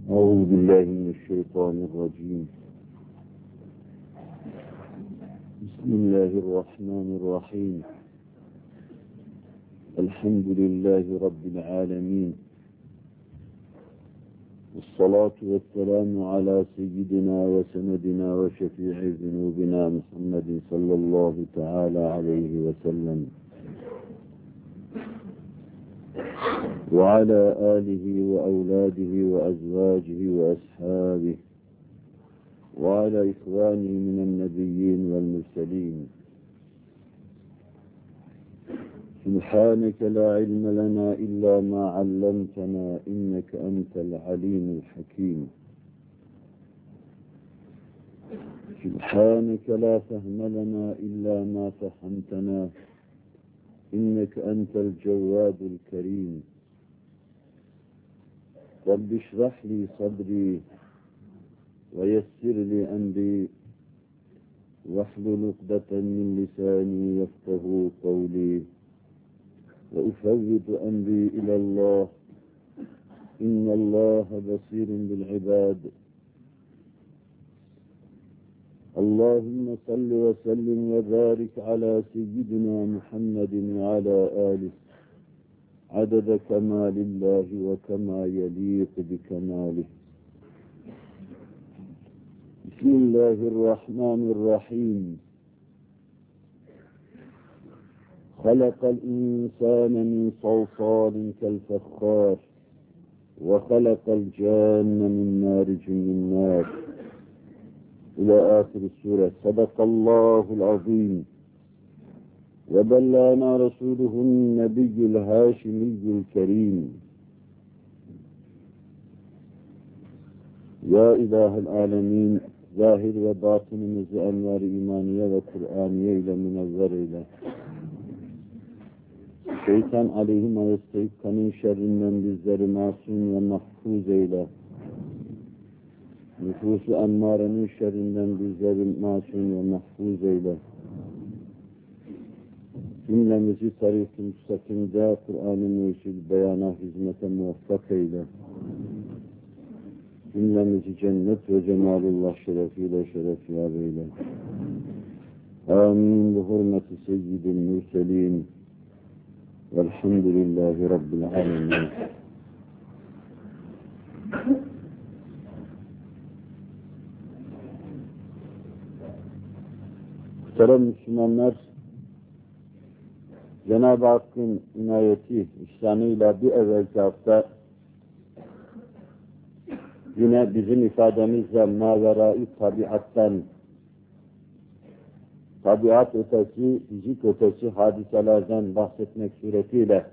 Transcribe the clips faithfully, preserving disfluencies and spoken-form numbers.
أعوذ بالله من الشيطان الرجيم. بسم الله الرحمن الرحيم. الحمد لله رب العالمين، والصلاة والسلام على سيدنا وسندنا وشفيع ذنوبنا محمد صلى الله تعالى عليه وسلم، وعلى آله وأولاده وأزواجه وأصحابه، وعلى إخوانه من النبيين والمرسلين. سبحانك لا علم لنا إلا ما علمتنا إنك أنت العليم الحكيم. سبحانك لا فهم لنا إلا ما فهمتنا إنك أنت الجواد الكريم. رب اشرح لي صدري ويسر لي أمري واحلل عقدة من لساني يفقه قولي، وأفوض أمري إلى الله إن الله بصير بالعباد. اللهم صل وسلم وبارك على سيدنا محمد وعلى آله عدد كمال الله وكما يليق بكماله. بسم الله الرحمن الرحيم. خلق الإنسان من صلصال كالفخار وخلق الجان من مارج من نار إلى آخر السورة. صدق الله العظيم. وبلغنا رسوله النبي الهاشمي الكريم. Ya İlahi Alemin, zahir ve batınımızı envar-ı imaniye ve Kur'aniye ile münevver eyle. Şeytan aleyhim aleyhisselamın şerrinden bizleri masum ve mahfuz eyle. Nüfus-u emmarenin şerrinden bizleri masum ve mahfuz eyle. Cümlemizi tarih-i müstakimde Kur'an-ı Mürşid beyana hizmete muvaffak eyle. Cümlemizi cennet ve cemalullah şerefiyle şerefiyar eyle. Amin. Bu hürmeti seyyidil mürselin. Velhamdülillahi Rabbil alemin. Muhterem Müslümanlar, Cenab-ı Hakk'ın inayeti, ihsanıyla bir evvelki hafta yine bizim ifademizle mâverâ-i tabiattan, tabiat ötesi, fizik ötesi hadiselerden bahsetmek suretiyle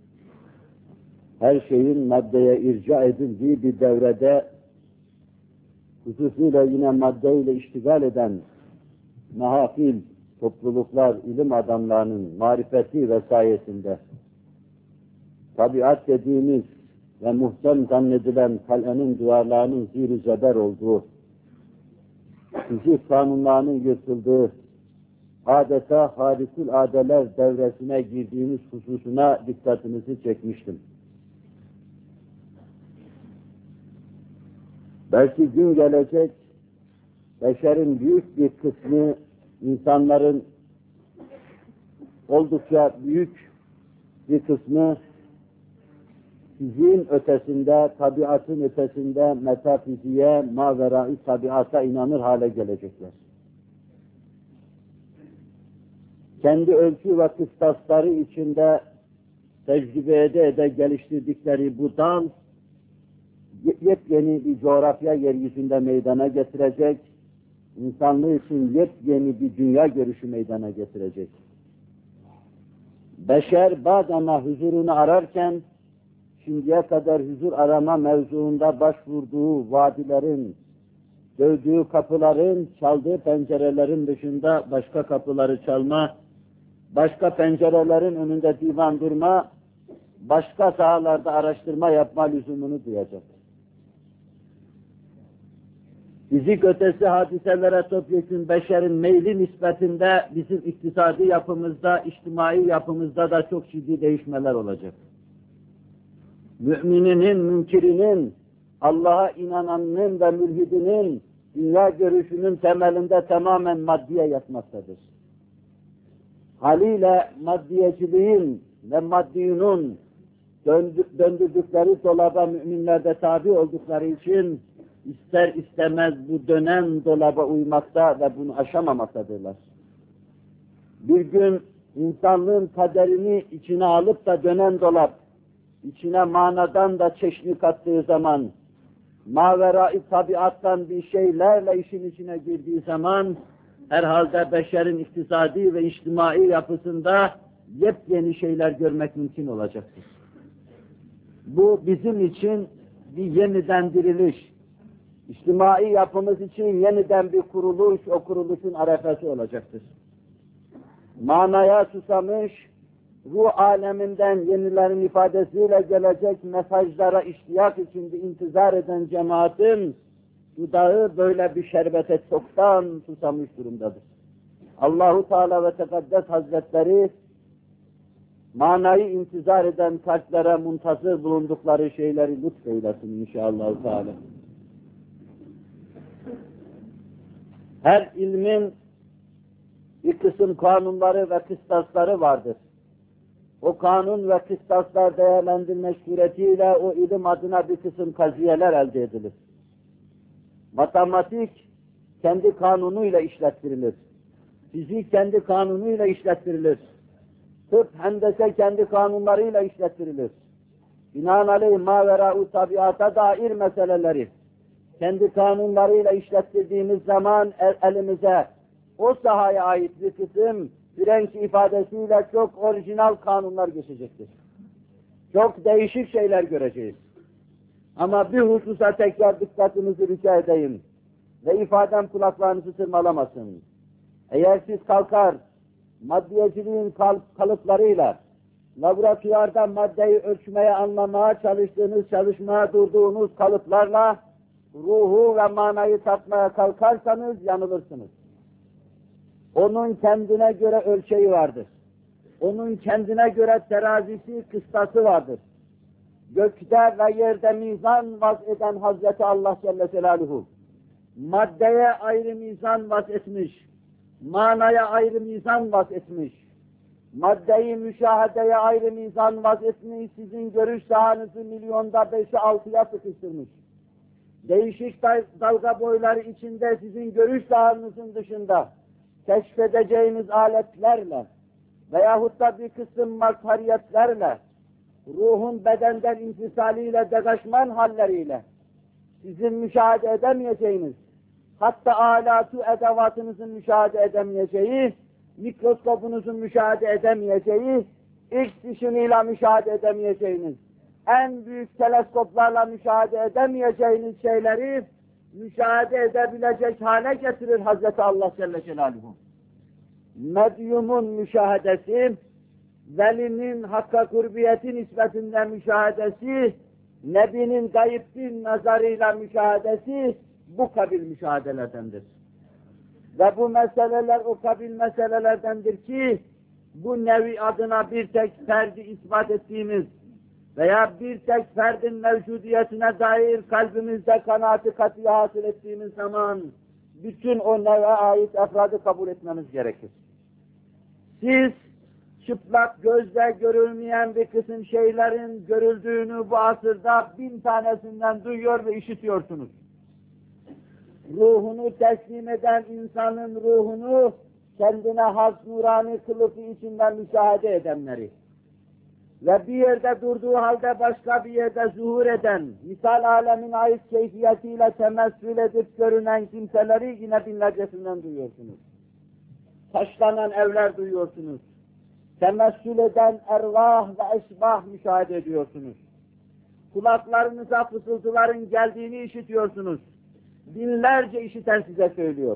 her şeyin maddeye irca edildiği bir devrede hususuyla yine maddeyle iştigal eden mahafil, topluluklar, ilim adamlarının marifeti vesayesinde tabiat dediğimiz ve muhtem zannedilen kalenin duvarlarının zir-i zeber olduğu, fizik kanunlarının yırtıldığı, adeta harikul adeler devresine girdiğimiz hususuna dikkatinizi çekmiştim. Belki gün gelecek, beşerin büyük bir kısmı, insanların oldukça büyük bir kısmı fiziğin ötesinde, tabiatın ötesinde metafiziğe, mâverâ-i tabiata inanır hale gelecekler. Kendi ölçü ve kıstasları içinde tecrübe ede ede geliştirdikleri bu dal, yepyeni bir coğrafya yeryüzünde meydana getirecek, insanlığı için yepyeni bir dünya görüşü meydana getirecek. Beşer badana huzurunu ararken, şimdiye kadar huzur arama mevzuunda başvurduğu vadilerin, dövdüğü kapıların, çaldığı pencerelerin dışında başka kapıları çalma, başka pencerelerin önünde divan durma, başka sahalarda araştırma yapma lüzumunu duyacak. Fizik ötesi hadiselere topyekun beşerin meyli nispetinde bizim iktisadi yapımızda, içtimai yapımızda da çok ciddi değişmeler olacak. Mümininin, münkirinin, Allah'a inananın ve mülhidinin dünya görüşünün temelinde tamamen maddiye yatmaktadır. Haliyle maddiyeciliğin ve maddiyunun döndürdükleri dolaba müminler de tabi oldukları için ister istemez bu dönen dolaba uymakta ve bunu aşamamaktadırlar. Bir gün insanlığın kaderini içine alıp da dönen dolap, içine manadan da çeşni kattığı zaman, mavera-i tabiattan bir şeylerle işin içine girdiği zaman, herhalde beşerin iktisadi ve içtimai yapısında yepyeni şeyler görmek mümkün olacaktır. Bu bizim için bir yeniden diriliş, içtimai yapımız için yeniden bir kuruluş, o kuruluşun arefesi olacaktır. Manaya susamış, ruh aleminden yenilerin ifadesiyle gelecek mesajlara iştiyak içinde intizar eden cemaatin dudağı böyle bir şerbete çoktan susamış durumdadır. Allahu Teala ve Tekaddes Hazretleri manayı intizar eden kalplere muntazır bulundukları şeyleri lütfeylesin inşallah Teala. Her ilmin bir kısım kanunları ve kıstasları vardır. O kanun ve kıstaslar değerlendirme suretiyle o ilim adına bir kısım kaziyeler elde edilir. Matematik kendi kanunuyla işlettirilir. Fizik kendi kanunuyla işlettirilir. Tıp, hendese kendi kanunlarıyla işlettirilir. Binaenaleyh mavera-u tabiata dair meseleleri kendi kanunlarıyla işlettirdiğimiz zaman el, elimize o sahaya ait bir kısım French ifadesiyle çok orijinal kanunlar geçecektir. Çok değişik şeyler göreceğiz. Ama bir hususa tekrar dikkatinizi rica edeyim ve ifadem kulaklarınızı tırmalamasın. Eğer siz kalkar, maddiyeciliğin kal kalıplarıyla, laboratuvarda maddeyi ölçmeye, anlamaya çalıştığınız, çalışmaya durduğunuz kalıplarla ruhu ve manayı tatmaya kalkarsanız yanılırsınız. Onun kendine göre ölçeği vardır. Onun kendine göre terazisi, kıstası vardır. Gökte ve yerde mizan vaz eden Hazreti Allah Celle Celaluhu, maddeye ayrı mizan vaz etmiş, manaya ayrı mizan vaz etmiş, maddeyi müşahedeye ayrı mizan vaz etmiş, sizin görüş sahanızı milyonda beşe altıya sıkıştırmış. Değişik dalga boyları içinde sizin görüş sahanızın dışında keşfedeceğiniz aletlerle veyahut da bir kısım mazhariyetlerle, ruhun bedenden infisaliyle, degaşman halleriyle sizin müşahede edemeyeceğiniz, hatta alatu edevatınızın müşahede edemeyeceği, mikroskopunuzun müşahede edemeyeceği, X ışınıyla müşahede edemeyeceğiniz, en büyük teleskoplarla müşahede edemeyeceğiniz şeyleri müşahede edebilecek hale getirir Hazreti Allah Celle Celaluhu. Medyumun müşahedesi, velinin hakka kurbiyeti nispetinde müşahedesi, Nebinin gayiptin nazarıyla müşahedesi bu kabil müşahedelerdendir. Ve bu meseleler o kabil meselelerdendir ki, bu nevi adına bir tek ferdi ispat ettiğimiz veya bir tek ferdin mevcudiyetine dair kalbimizde kanaati katiye hasıl ettiğimiz zaman bütün o neve ait efradı kabul etmemiz gerekir. Siz çıplak gözle görülmeyen bir kısım şeylerin görüldüğünü bu asırda bin tanesinden duyuyor ve işitiyorsunuz. Ruhunu teslim eden insanın ruhunu kendine has nurani kılıfı içinden müşahede edenleri ve bir yerde durduğu halde başka bir yerde zuhur eden, misal alemin ait keyfiyetiyle temessül edip görünen kimseleri yine binlercesinden duyuyorsunuz. Taşlanan evler duyuyorsunuz. Temessül eden ervah ve eşbah müşahede ediyorsunuz. Kulaklarınıza fısıltıların geldiğini işitiyorsunuz. Binlerce işiten size söylüyor.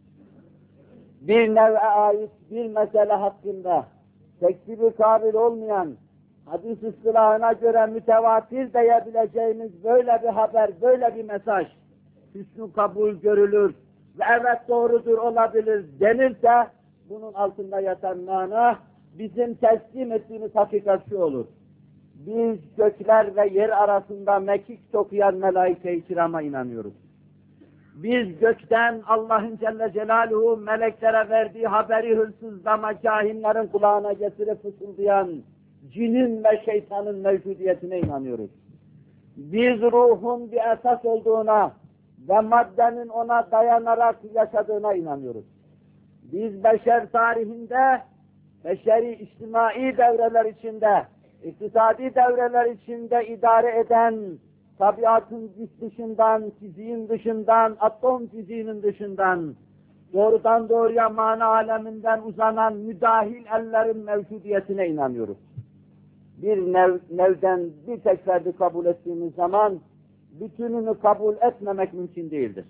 Bir nev'e ait bir mesele hakkında tekzibi kabil olmayan, hadis ıstılahına göre mütevatir diyebileceğimiz böyle bir haber, böyle bir mesaj hüsnü kabul görülür ve evet doğrudur olabilir denirse bunun altında yatan mana bizim teslim ettiğimiz hakikat şu olur. Biz gökler ve yer arasında mekik dokuyan melaike-i kirama inanıyoruz. Biz gökten Allah'ın Celle Celaluhu meleklere verdiği haberi hırsızlama kahinlerin kulağına getirip fısıldayan cinin ve şeytanın mevcudiyetine inanıyoruz. Biz ruhun bir esas olduğuna ve maddenin ona dayanarak yaşadığına inanıyoruz. Biz beşer tarihinde, beşeri içtimai devreler içinde, iktisadi devreler içinde idare eden, tabiatın dışından, fiziğin dışından, atom fiziğinin dışından, doğrudan doğruya mana aleminden uzanan müdahil ellerin mevcudiyetine inanıyoruz. Bir nev, nevden bir tek ferdi kabul ettiğimiz zaman, bütününü kabul etmemek mümkün değildir.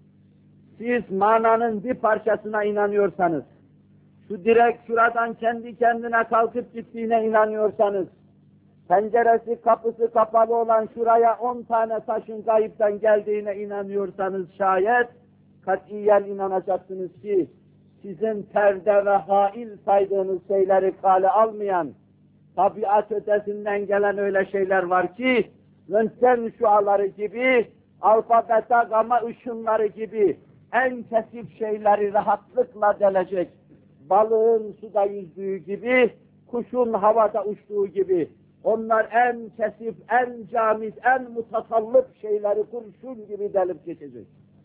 Siz mananın bir parçasına inanıyorsanız, şu direk şuradan kendi kendine kalkıp gittiğine inanıyorsanız, penceresi kapısı kapalı olan şuraya on tane taşın gayipten geldiğine inanıyorsanız şayet, katiyen inanacaksınız ki, sizin perde ve hail saydığınız şeyleri kale almayan, tabiat ötesinden gelen öyle şeyler var ki, röntgen şuaları gibi, alfa, beta, gama ışınları gibi en kesif şeyleri rahatlıkla delecek, balığın suda yüzdüğü gibi, kuşun havada uçtuğu gibi, onlar en kesif, en camiz, en mutasallık şeyleri kurşun gibi delip geçecek.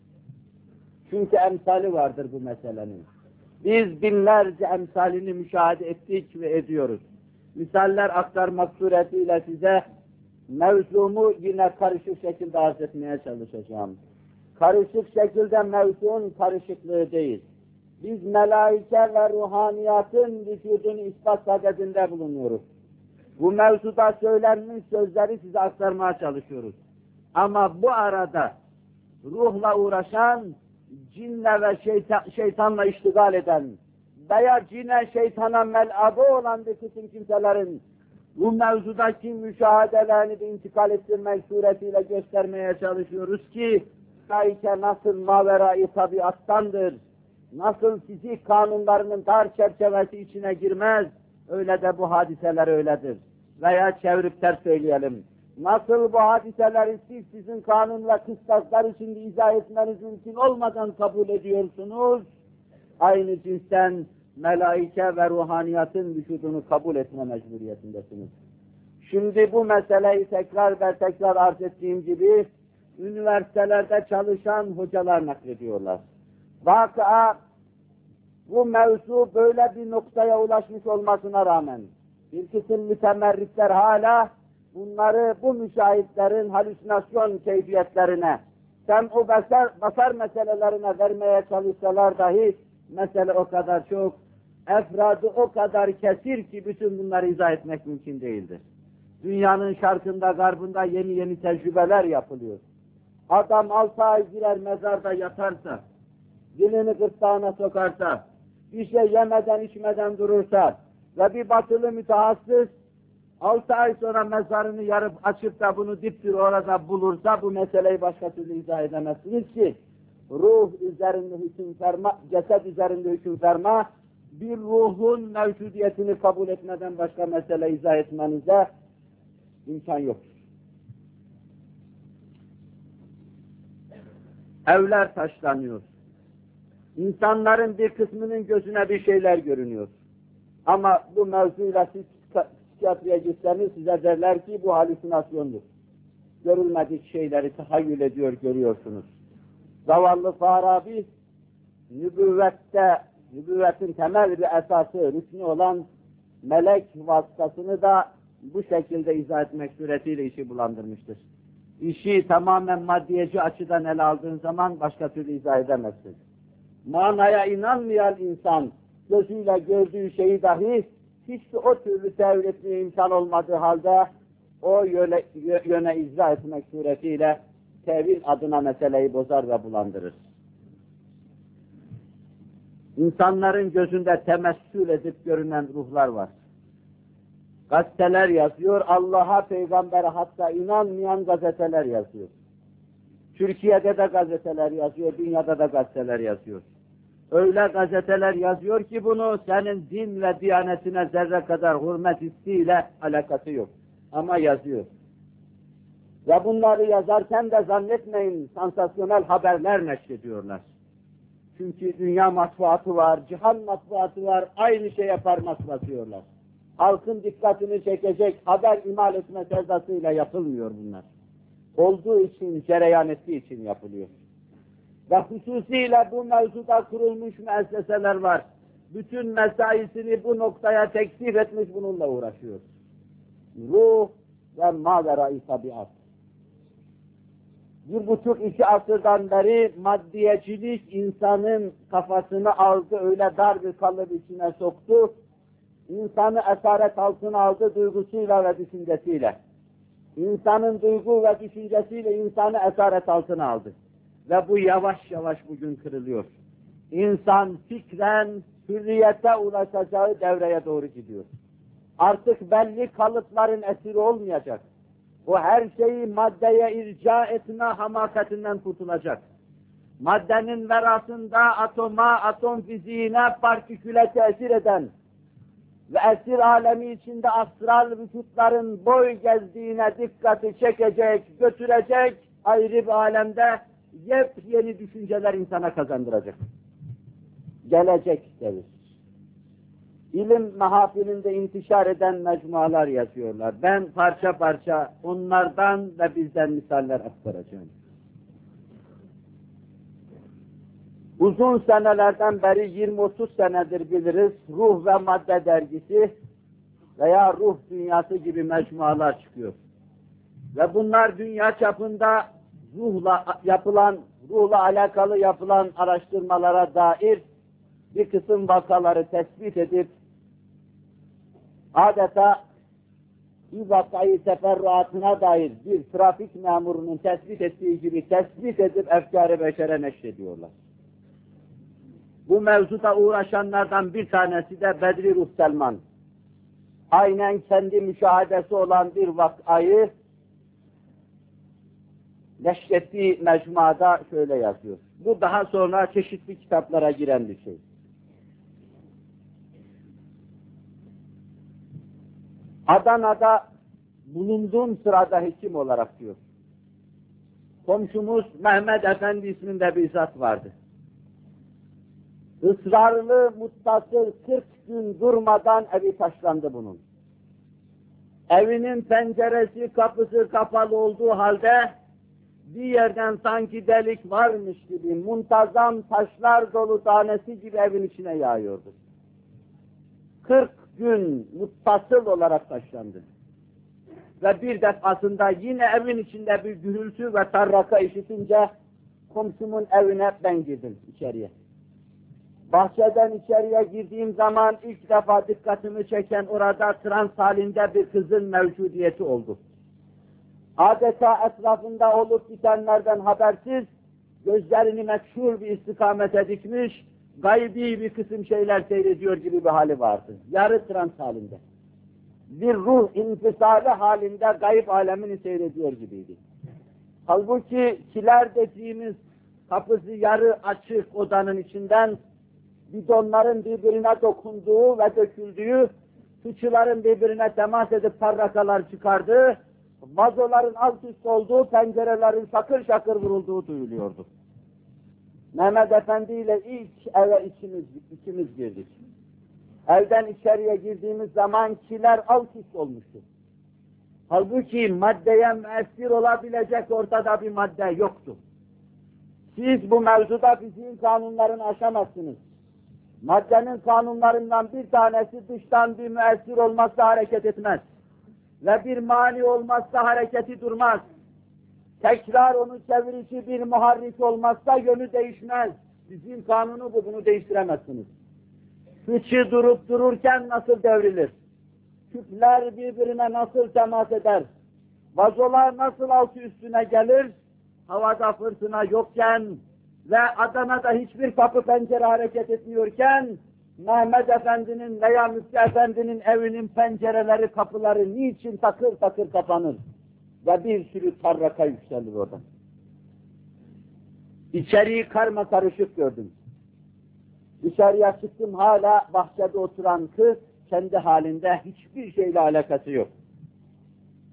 Çünkü emsali vardır bu meselenin. Biz binlerce emsalini müşahede ettik ve ediyoruz. Misaller aktarmak suretiyle size mevzumu yine karışık şekilde arz etmeye çalışacağım. Karışık şekilde mevzunun karışıklığı değil. Biz melaike ve ruhaniyatın vücudunu ispat sadedinde bulunuyoruz. Bu mevzuda söylenmiş sözleri size aktarmaya çalışıyoruz. Ama bu arada ruhla uğraşan, cinle ve şeytan, şeytanla iştigal eden veya cine şeytana melabı olan bir kısım kimselerin bu mevzudaki müşahedelerini de intikal ettirmek suretiyle göstermeye çalışıyoruz ki melaike nasıl maverayı tabiattandır, nasıl fizik kanunlarının dar çerçevesi içine girmez, öyle de bu hadiseler öyledir. Veya çevirip ters söyleyelim. Nasıl bu hadiseleri siz sizin kanun ve kıstaslar içinde izah etmeniz mümkün olmadan kabul ediyorsunuz, aynı cinsten melaike ve ruhaniyatın vücudunu kabul etme mecburiyetindesiniz. Şimdi bu meseleyi tekrar ve tekrar arz ettiğim gibi, üniversitelerde çalışan hocalar naklediyorlar. Vakıa, bu mevzu böyle bir noktaya ulaşmış olmasına rağmen, bir kısım mütemerritler hala bunları bu müşahitlerin halüsinasyon keyfiyetlerine, sem-u basar, basar meselelerine vermeye çalışsalar dahi, mesele o kadar çok, efradı o kadar kesir ki bütün bunları izah etmek mümkün değildir. Dünyanın şarkında, garbında yeni yeni tecrübeler yapılıyor. Adam altı ay girer mezarda yatarsa, dilini gırtlağına sokarsa, bir şey yemeden içmeden durursa ve bir batılı mütehassıs altı ay sonra mezarını yarıp açıp da bunu diptir orada bulursa bu meseleyi başka türlü izah edemezsiniz ki ruh üzerinde hüküm ferma, ceset üzerinde hüküm ferma, bir ruhun mevcudiyetini kabul etmeden başka mesele izah etmenize imkan yoktur. Evler taşlanıyor. İnsanların bir kısmının gözüne bir şeyler görünüyor. Ama bu mevzuyla siz psikiyatriye gitseniz size derler ki bu halüsinasyondur. Görülmedik şeyleri tahayyül ediyor, görüyorsunuz. Zavallı Farabi, nübüvvette, nübüvvetin temel bir esası, rüknü olan melek vasıtasını da bu şekilde izah etmek suretiyle işi bulandırmıştır. İşi tamamen maddiyeci açıdan ele aldığın zaman başka türlü izah edemezsin. Manaya inanmayan insan, gözüyle gördüğü şeyi dahi hiç o türlü tevil etmeye imkan olmadığı halde o yöne, yöne izah etmek suretiyle tevil adına meseleyi bozar ve bulandırır. İnsanların gözünde temessül edip görünen ruhlar var. Gazeteler yazıyor, Allah'a, peygambere hatta inanmayan gazeteler yazıyor. Türkiye'de de gazeteler yazıyor, dünyada da gazeteler yazıyor. Öyle gazeteler yazıyor ki bunu senin din ve diyanetine zerre kadar hürmet hissiyle alakası yok. Ama yazıyor. Ve bunları yazarken de zannetmeyin sansasyonel haberler neşrediyorlar. Çünkü dünya matbuatı var, cihan matbuatı var, aynı şeye parmak basıyorlar. Halkın dikkatini çekecek haber imal etme sevdasıyla yapılmıyor bunlar. Olduğu için, cereyan ettiği için yapılıyor. Ve hususiyle bu mevzuda kurulmuş müesseseler var. Bütün mesaisini bu noktaya teksif etmiş, bununla uğraşıyor. Ruh ve mavera-i tabiat. Bir buçuk iki asırdan beri maddiyecilik insanın kafasını aldı, öyle dar bir kalıp içine soktu. İnsanı esaret altına aldı duygusuyla ve düşüncesiyle. İnsanın duygu ve düşüncesiyle insanı esaret altına aldı. Ve bu yavaş yavaş bugün kırılıyor. İnsan fikren hürriyete ulaşacağı devreye doğru gidiyor. Artık belli kalıpların esiri olmayacak. O her şeyi maddeye irca etme hamakatinden kurtulacak. Maddenin verasında atoma, atom fiziğine, partiküle tesir eden ve esir alemi içinde astral vücutların boy gezdiğine dikkati çekecek, götürecek ayrı bir alemde yepyeni düşünceler insana kazandıracak. Gelecek devir. İlim mahafilinde intişar eden mecmualar yazıyorlar. Ben parça parça onlardan ve bizden misaller aktaracağım. Uzun senelerden beri yirmi otuz senedir biliriz, Ruh ve Madde dergisi veya Ruh Dünyası gibi mecmualar çıkıyor. Ve bunlar dünya çapında ruhla yapılan, ruhla alakalı yapılan araştırmalara dair bir kısım vakaları tespit edip adeta bir vakayı teferruatına dair bir trafik memurunun tespit ettiği gibi tespit edip efkâr-ı beşere neşrediyorlar. Bu mevzuda uğraşanlardan bir tanesi de Bedri Ruh Selman. Aynen kendi müşahadesi olan bir vakayı neşrettiği mecmuada şöyle yazıyor. Bu daha sonra çeşitli kitaplara giren bir şey. Adana'da bulunduğum sırada hekim olarak diyor. Komşumuz Mehmet Efendi isminde bir zat vardı. Israrlı, muttasıl kırk gün durmadan evi taşlandı bunun. Evinin penceresi, kapısı kapalı olduğu halde bir yerden sanki delik varmış gibi muntazam taşlar dolu tanesi gibi evin içine yağıyordu. kırk gün muttasıl olarak taşlandı. Ve bir defasında yine evin içinde bir gürültü ve tarraka işitince komşumun evine ben girdim içeriye. Bahçeden içeriye girdiğim zaman ilk defa dikkatimi çeken orada trans halinde bir kızın mevcudiyeti oldu. Adeta etrafında olup bitenlerden habersiz, gözlerini meçhul bir istikamete dikmiş, gaybi bir kısım şeyler seyrediyor gibi bir hali vardı. Yarı trans halinde. Bir ruh infisali halinde gayb alemini seyrediyor gibiydi. Halbuki kiler dediğimiz kapısı yarı açık odanın içinden bidonların birbirine dokunduğu ve döküldüğü, fıçıların birbirine temas edip parrakalar çıkardığı, vazoların alt üst olduğu, pencerelerin şakır şakır vurulduğu duyuluyordu. Mehmet Efendi ile ilk eve ikimiz, ikimiz girdik. Evden içeriye girdiğimiz zaman kiler alt üst olmuştu. Halbuki maddeye müessir olabilecek ortada bir madde yoktu. Siz bu mevzuda fiziğin kanunlarını aşamazsınız. Maddenin kanunlarından bir tanesi dıştan bir müessir olmazsa hareket etmez. Ve bir mani olmazsa hareketi durmaz. Tekrar onu çevirici bir muharrik olmazsa yönü değişmez. Bizim kanunu bu, bunu değiştiremezsiniz. Fıçı durup dururken nasıl devrilir? Küpler birbirine nasıl temas eder? Vazolar nasıl altı üstüne gelir? Havada fırtına yokken ve Adana'da hiçbir kapı pencere hareket etmiyorken Mehmet Efendi'nin veya Müftü Efendi'nin evinin pencereleri, kapıları niçin takır takır kapanır? Ve bir sürü tarraka yükselir oradan. İçeriği karma karışık gördüm. Dışarıya çıktım, hala bahçede oturan kız kendi halinde, hiçbir şeyle alakası yok.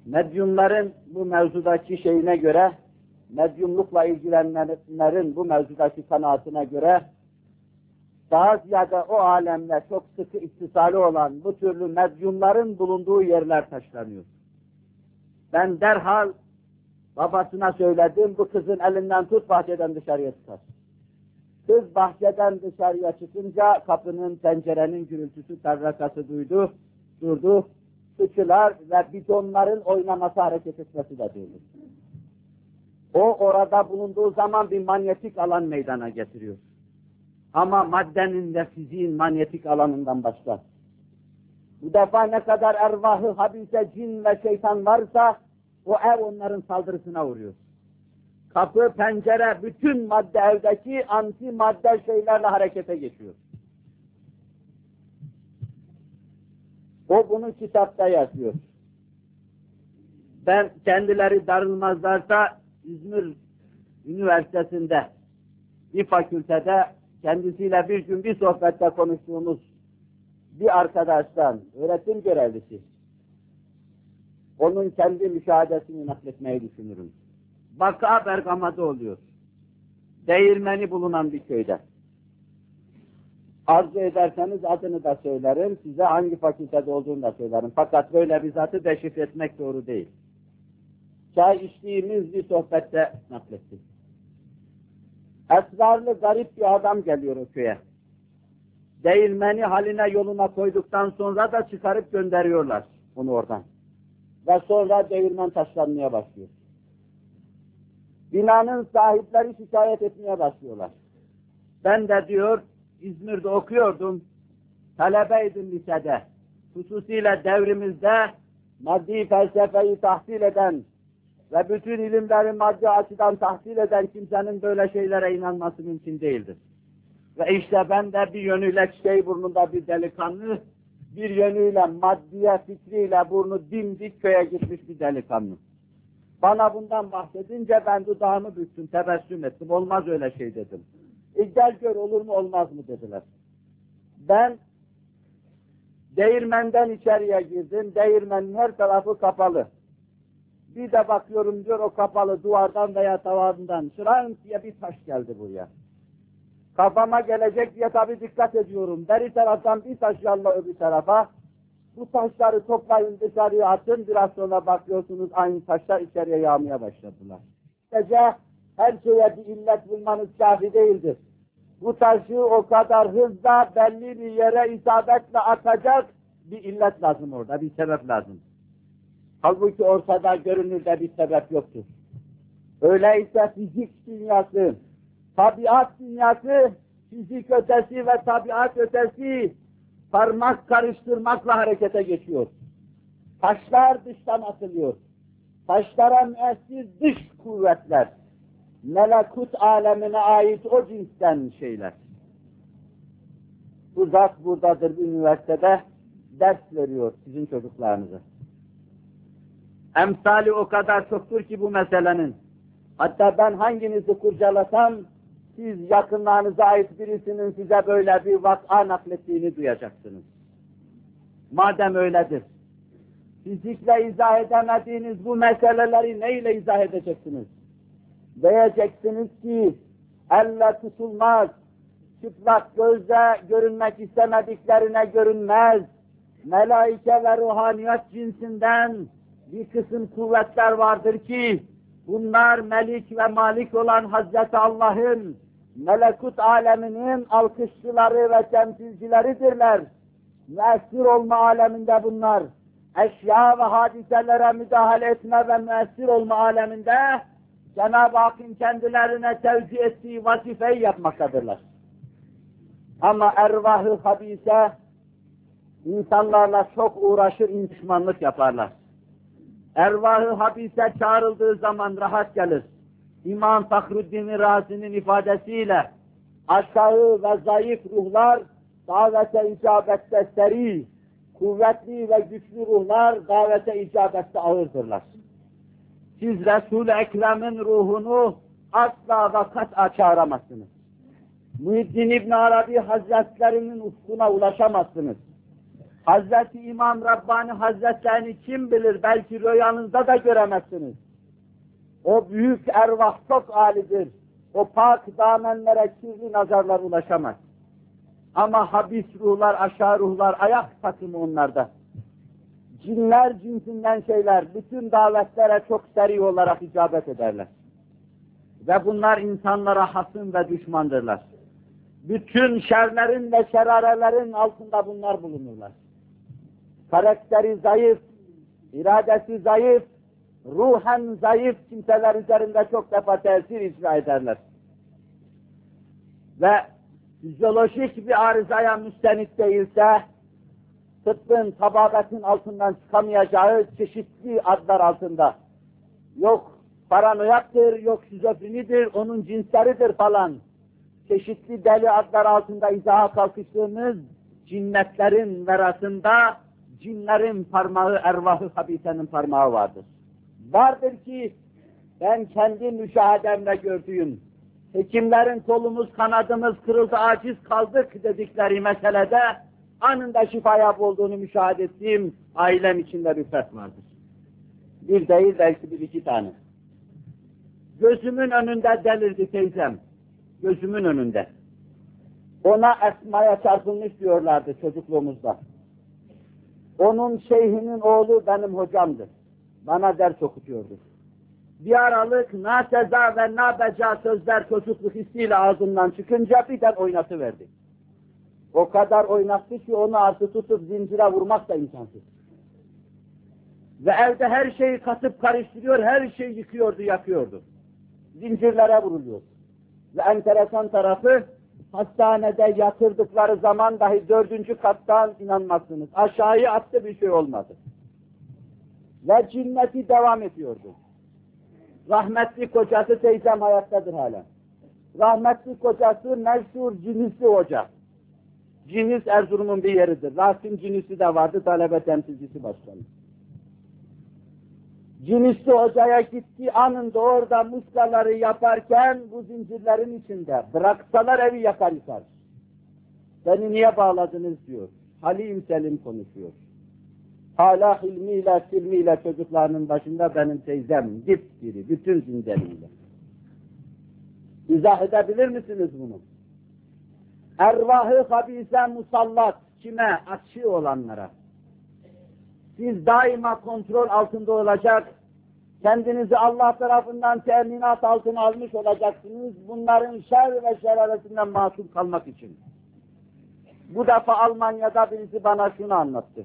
Medyumların bu mevzudaki şeyine göre, medyumlukla ilgilenenlerin bu mevzudaki kanaatine göre, daha ziyade o alemle çok sıkı ittisali olan bu türlü medyumların bulunduğu yerler taşlanıyor. Ben derhal babasına söyledim, bu kızın elinden tut, bahçeden dışarıya çıkar. Kız bahçeden dışarıya çıkınca kapının, pencerenin gürültüsü, tarrakası duydu, durdu. Sıçılar ve bidonların oynaması, hareket etmesi de duydu. O orada bulunduğu zaman bir manyetik alan meydana getiriyor. Ama maddenin ve fiziğin manyetik alanından başka. Bu defa ne kadar ervahı, habise, cin ve şeytan varsa, o ev onların saldırısına uğruyor. Kapı, pencere, bütün madde evdeki anti madde şeylerle harekete geçiyor. O bunu kitapta yazıyor. Ben kendileri darılmazlarsa İzmir Üniversitesi'nde bir fakültede kendisiyle bir gün bir sohbette konuştuğumuz bir arkadaştan, öğretim görevlisi, onun kendi müşahadesini nakletmeyi düşünürüm. Vaka Bergama'da oluyor. Değirmeni bulunan bir köyde. Arzu ederseniz adını da söylerim, size hangi fakültede olduğunu da söylerim. Fakat böyle bir zatı deşifre etmek doğru değil. Çay içtiğimiz bir sohbette naklettik. Esrarlı garip bir adam geliyor o köye. Değirmeni haline yoluna koyduktan sonra da çıkarıp gönderiyorlar onu oradan. Ve sonra değirmen taşlanmaya başlıyor. Binanın sahipleri şikayet etmeye başlıyorlar. Ben de diyor, İzmir'de okuyordum, talebeydim lisede. Hususiyle devrimizde maddi felsefeyi tahsil eden ve bütün ilimleri maddi açıdan tahsil eden kimsenin böyle şeylere inanması mümkün değildir. Ve işte ben de bir yönüyle çiçeği burnunda bir delikanlı, bir yönüyle maddiye fikriyle burnu dimdik köye gitmiş bir delikanlı. Bana bundan bahsedince ben dudağımı büktüm, tebessüm ettim. Olmaz öyle şey dedim. E gel gör olur mu olmaz mı dediler. Ben değirmenden içeriye girdim. Değirmenin her tarafı kapalı. Bir de bakıyorum diyor o kapalı duvardan veya tavandan şırağın diye bir taş geldi buraya. Kafama gelecek diye tabii dikkat ediyorum. Beri taraftan bir taş yalla öbür tarafa. Bu taşları toplayın dışarıya atın. Biraz sonra bakıyorsunuz aynı taşlar içeriye yağmaya başladılar. Sadece her şeye bir illet bulmanız kafi değildir. Bu taşı o kadar hızla belli bir yere isabetle atacak bir illet lazım orada, bir sebep lazım. Halbuki ortada görünürde bir sebep yoktur. Öyleyse fizik dünyası, tabiat dünyası, fizik ötesi ve tabiat ötesi parmak karıştırmakla harekete geçiyor. Taşlar dıştan atılıyor. Taşlara müessir dış kuvvetler, melekut alemine ait o cinsten şeyler. Bu zat buradadır üniversitede, ders veriyor sizin çocuklarınıza. Emsali o kadar çoktur ki bu meselenin. Hatta ben hanginizi kurcalasam, siz yakınlarınıza ait birisinin size böyle bir vaka naklettiğini duyacaksınız. Madem öyledir, fizikle izah edemediğiniz bu meseleleri neyle izah edeceksiniz? Diyeceksiniz ki, elle tutulmaz, çıplak gözle görünmek istemediklerine görünmez, melaike ve ruhaniyat cinsinden bir kısım kuvvetler vardır ki, bunlar melik ve malik olan Hazreti Allah'ın, melekut aleminin alkışçıları ve temsilcileridirler. Müessir olma aleminde bunlar, eşya ve hadiselere müdahale etme ve müessir olma aleminde, Cenab-ı Hakk'ın kendilerine tevzi ettiği vazifeyi yapmaktadırlar. Ama ervah-ı habise, insanlarla çok uğraşır, düşmanlık yaparlar. Ervah-ı habise çağrıldığı zaman rahat gelir. İmam Fahruddin Razi'nin ifadesiyle aşağı ve zayıf ruhlar davete icabette seri, kuvvetli ve güçlü ruhlar davete icabette ağırdırlar. Siz Resul-i Ekrem'in ruhunu asla ve kat'a çağıramazsınız. Muhyiddin İbn Arabi Hazretlerinin ufkuna ulaşamazsınız. Hazreti İmam Rabbani Hazretlerini kim bilir, belki rüyanızda da göremezsiniz. O büyük ervah çok âlidir. O pak damenlere kirli nazarlar ulaşamaz. Ama habis ruhlar, aşağı ruhlar, ayak takımı onlarda. Cinler cinsinden şeyler, bütün davetlere çok seri olarak icabet ederler. Ve bunlar insanlara hasım ve düşmandırlar. Bütün şerlerin ve şerarelerin altında bunlar bulunurlar. Karakteri zayıf, iradesi zayıf, ruhen zayıf kimseler üzerinde çok defa tesir icra ederler. Ve fizyolojik bir arızaya müstenit değilse, tıbbın, tababetin altından çıkamayacağı çeşitli adlar altında, yok paranoyaktır, yok şizofrenidir, onun cinsleridir falan, çeşitli deli adlar altında izaha kalkıştığımız cinnetlerin verasında, cinlerin parmağı, ervah-ı habisenin parmağı vardır. Vardır ki, ben kendi müşahedemle gördüğüm, hekimlerin kolumuz, kanadımız kırıldı, aciz kaldık dedikleri meselede, anında şifaya olduğunu müşahede ettiğim ailem içinde bir fert vardır. Bir değil, belki bir iki tane. Gözümün önünde delirdi teyzem. Gözümün önünde. Ona esmaya çarpılmış diyorlardı çocukluğumuzda. Onun şeyhinin oğlu benim hocamdı. Bana ders okutuyordu. Bir aralık naseza ve nabeca sözler çocukluk hissiyle ağzından çıkınca birden oynatıverdi. O kadar oynattı ki onu artık tutup zincire vurmak da imkansız. Ve evde her şeyi katıp karıştırıyor, her şeyi yıkıyordu, yakıyordu. Zincirlere vuruluyor. Ve enteresan tarafı, hastanede yatırdıkları zaman dahi dördüncü kattan inanmazsınız. Aşağıya attı, bir şey olmadı. Ve cinneti devam ediyordu. Rahmetli kocası teyzem hayattadır hala. Rahmetli kocası meşhur Cinisi Hoca. Cinis Erzurum'un bir yeridir. Rasim Cinisi de vardı, talebe temsilcisi başkanı. Cinisi Hoca'ya gittiği anında orada muskaları yaparken bu zincirlerin içinde bıraksalar evi yakar yıkar. Beni niye bağladınız diyor. Halim Selim konuşuyor. Hala hilmiyle, silmiyle çocuklarının başında benim teyzem dipdiri, bütün zinceriyle. İzah edebilir misiniz bunu? Ervahı habise musallat, kime? Açığı olanlara. Siz daima kontrol altında olacak, kendinizi Allah tarafından teminat altına almış olacaksınız, bunların şer ve şeraretinden masum kalmak için. Bu defa Almanya'da birisi bana şunu anlattı.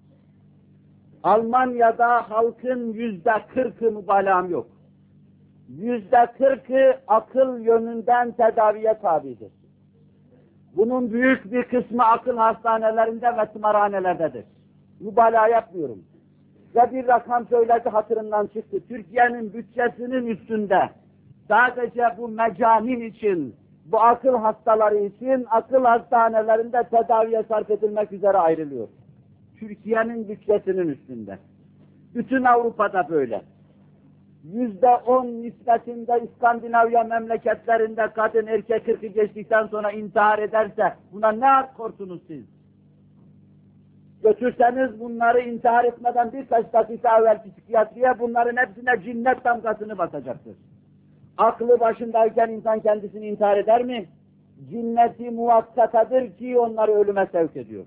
Almanya'da halkın yüzde kırkı mübalağam yok. Yüzde kırkı akıl yönünden tedaviye tabidir. Bunun büyük bir kısmı akıl hastanelerinde ve tımarhanelerdedir. Mübalağa yapmıyorum. Ve bir rakam söyledi, hatırımdan çıktı. Türkiye'nin bütçesinin üstünde sadece bu mecanin için, bu akıl hastaları için akıl hastanelerinde tedaviye sarf edilmek üzere ayrılıyor. Türkiye'nin bütçesinin üstünde. Bütün Avrupa'da böyle. Yüzde on nispetinde İskandinavya memleketlerinde kadın erkek kırkı geçtikten sonra intihar ederse buna ne korktunuz siz? Götürseniz bunları intihar etmeden birkaç dakika evvel psikiyatriye bunların hepsine cinnet damgasını basacaktır. Aklı başındayken insan kendisini intihar eder mi? Cinneti muvakkatadır ki onları ölüme sevk ediyor.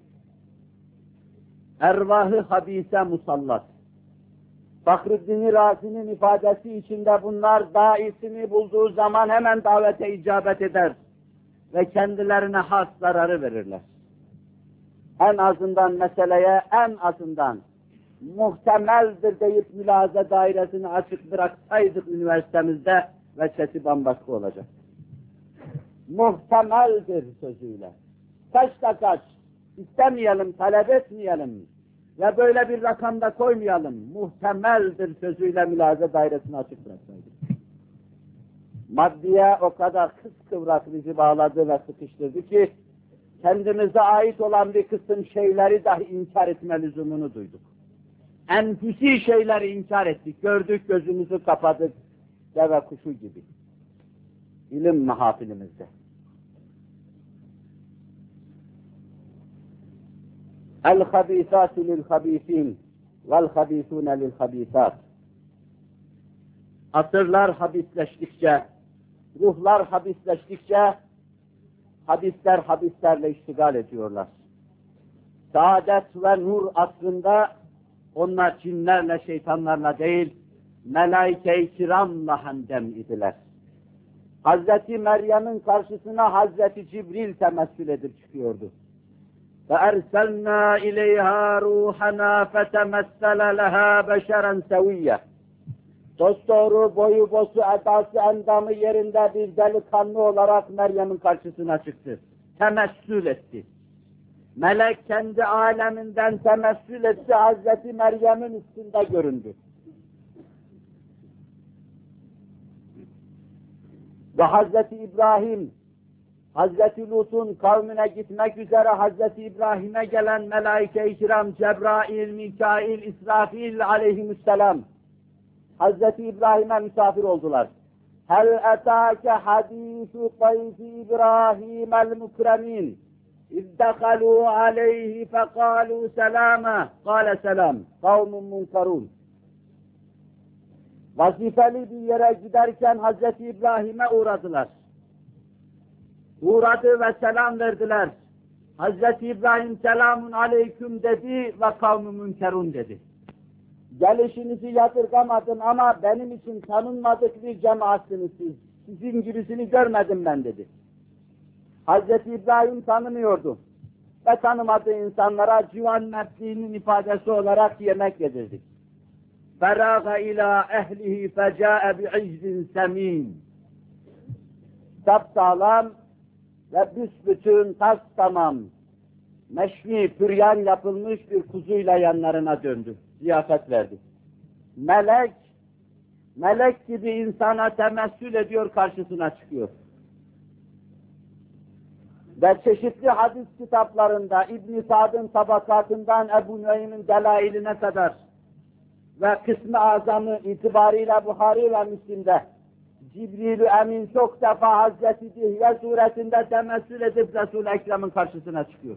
Ervahı habise musallat. Fakhruddin Razi'nin ifadesi içinde bunlar daisini bulduğu zaman hemen davete icabet eder ve kendilerine has zararı verirler. En azından meseleye en azından muhtemeldir deyip mülahaza dairesini açık bıraksaydık üniversitemizde veçesi bambaşka olacak. Muhtemeldir sözüyle. Kaç da kaç, istemeyelim, talep etmeyelim ve böyle bir rakamda koymayalım. Muhtemeldir sözüyle mülahaza dairesini açık bıraksaydık. Maddiye o kadar kıskıvrak bizi bağladı ve sıkıştırdı ki kendimize ait olan bir kısım şeyleri dahi inkar etme lüzumunu duyduk. Enfüsi şeyleri inkar ettik, gördük, gözümüzü kapadık, deve kuşu gibi. İlim mahafilimizde. El-habîsâtu lil-habîsîn vel-habîsûne lil-habîsât. Asırlar habisleştikçe, ruhlar habisleştikçe, habisler habislerle iştigal ediyorlar. Saadet ve nur asrında onlar cinlerle, şeytanlarla değil, melaike-i kiramla hemdem idiler. Hazreti Meryem'in karşısına Hazreti Cibril temessül edip çıkıyordu. فَاَرْسَلْنَا اِلَيْهَا رُوحَنَا فَتَمَثَّلَ لَهَا بَشَرًا سَوِيًّا. Dosdoğru, boyu bosu, edası, endamı yerinde bir delikanlı olarak Meryem'in karşısına çıktı. Temessül etti. Melek kendi aleminden temessül etti, Hazreti Meryem'in üstünde göründü. Ve Hazreti İbrahim, Hazreti Lut'un kavmine gitmek üzere Hazreti İbrahim'e gelen melaike-i kiram, Cebrail, Mikail, İsrafil aleyhisselam, Hazreti İbrahim'e misafir oldular. Hel etâke hadîsü tayfi İbrahim'el mukremin, İzdehalû aleyhi fekâlû selâme, kâle selam, kavmun munkarûn. Vazifeli bir yere giderken Hazreti İbrahim'e uğradılar. Uğradı ve selam verdiler. Hazreti İbrahim selamun aleyküm dedi ve kavm-ı münkerun dedi. Gelişinizi yadırgamadım ama benim için tanınmadık bir cemaatsiniz siz. Sizin gibisini görmedim ben dedi. Hazreti İbrahim tanımıyordu. Ve tanımadığı insanlara civan mertliğinin ifadesi olarak yemek yedirdik. فَرَاغَ اِلَى اَهْلِهِ فَجَاءَ بِعِجْزٍ سَم۪ينَ. Sapsağlam ve büsbütün tas tamam, meşvi, püryan yapılmış bir kuzuyla yanlarına döndü. Ziyafet verdi. Melek, melek gibi insana temessül ediyor, karşısına çıkıyor. Ve çeşitli hadis kitaplarında İbn-i Sa'd'ın tabakatından Ebu Nüeym'in delailine kadar ve kısmı azamı itibariyle Buhari ve Müslim'de Cibril-i Emin çok defa Hazreti Dihye suresinde temessül edip Resul-i Ekrem'in karşısına çıkıyor.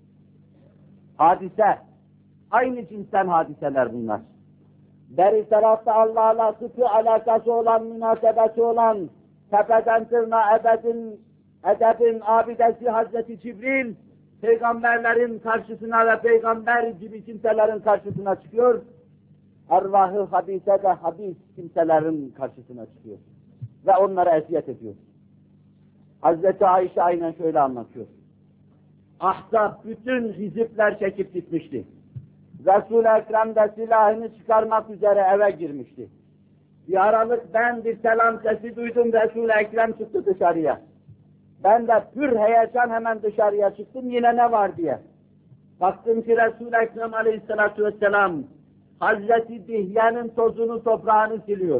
Hadise, aynı cinsten hadiseler bunlar. Beri tarafta Allah'la sıkı alakası olan, münasebeti olan, tepeden tırnağa ebedin, edebin abidesi Hazreti Cibril, peygamberlerin karşısına ve peygamber gibi kimselerin karşısına çıkıyor. Ervah-ı habise de habis kimselerin karşısına çıkıyor. Ve onlara eziyet ediyor. Hazreti Ayşe aynen şöyle anlatıyor. Ahzab bütün hizipler çekip gitmişti. Resul-i Ekrem de silahını çıkarmak üzere eve girmişti. Bir aralık ben bir selam sesi duydum, Resul-i Ekrem çıktı dışarıya. Ben de pür heyecan hemen dışarıya çıktım, yine ne var diye. Baktım ki Resul-i Ekrem aleyhissalatu vesselam, Hazreti Dihye'nin tozunu toprağını siliyor.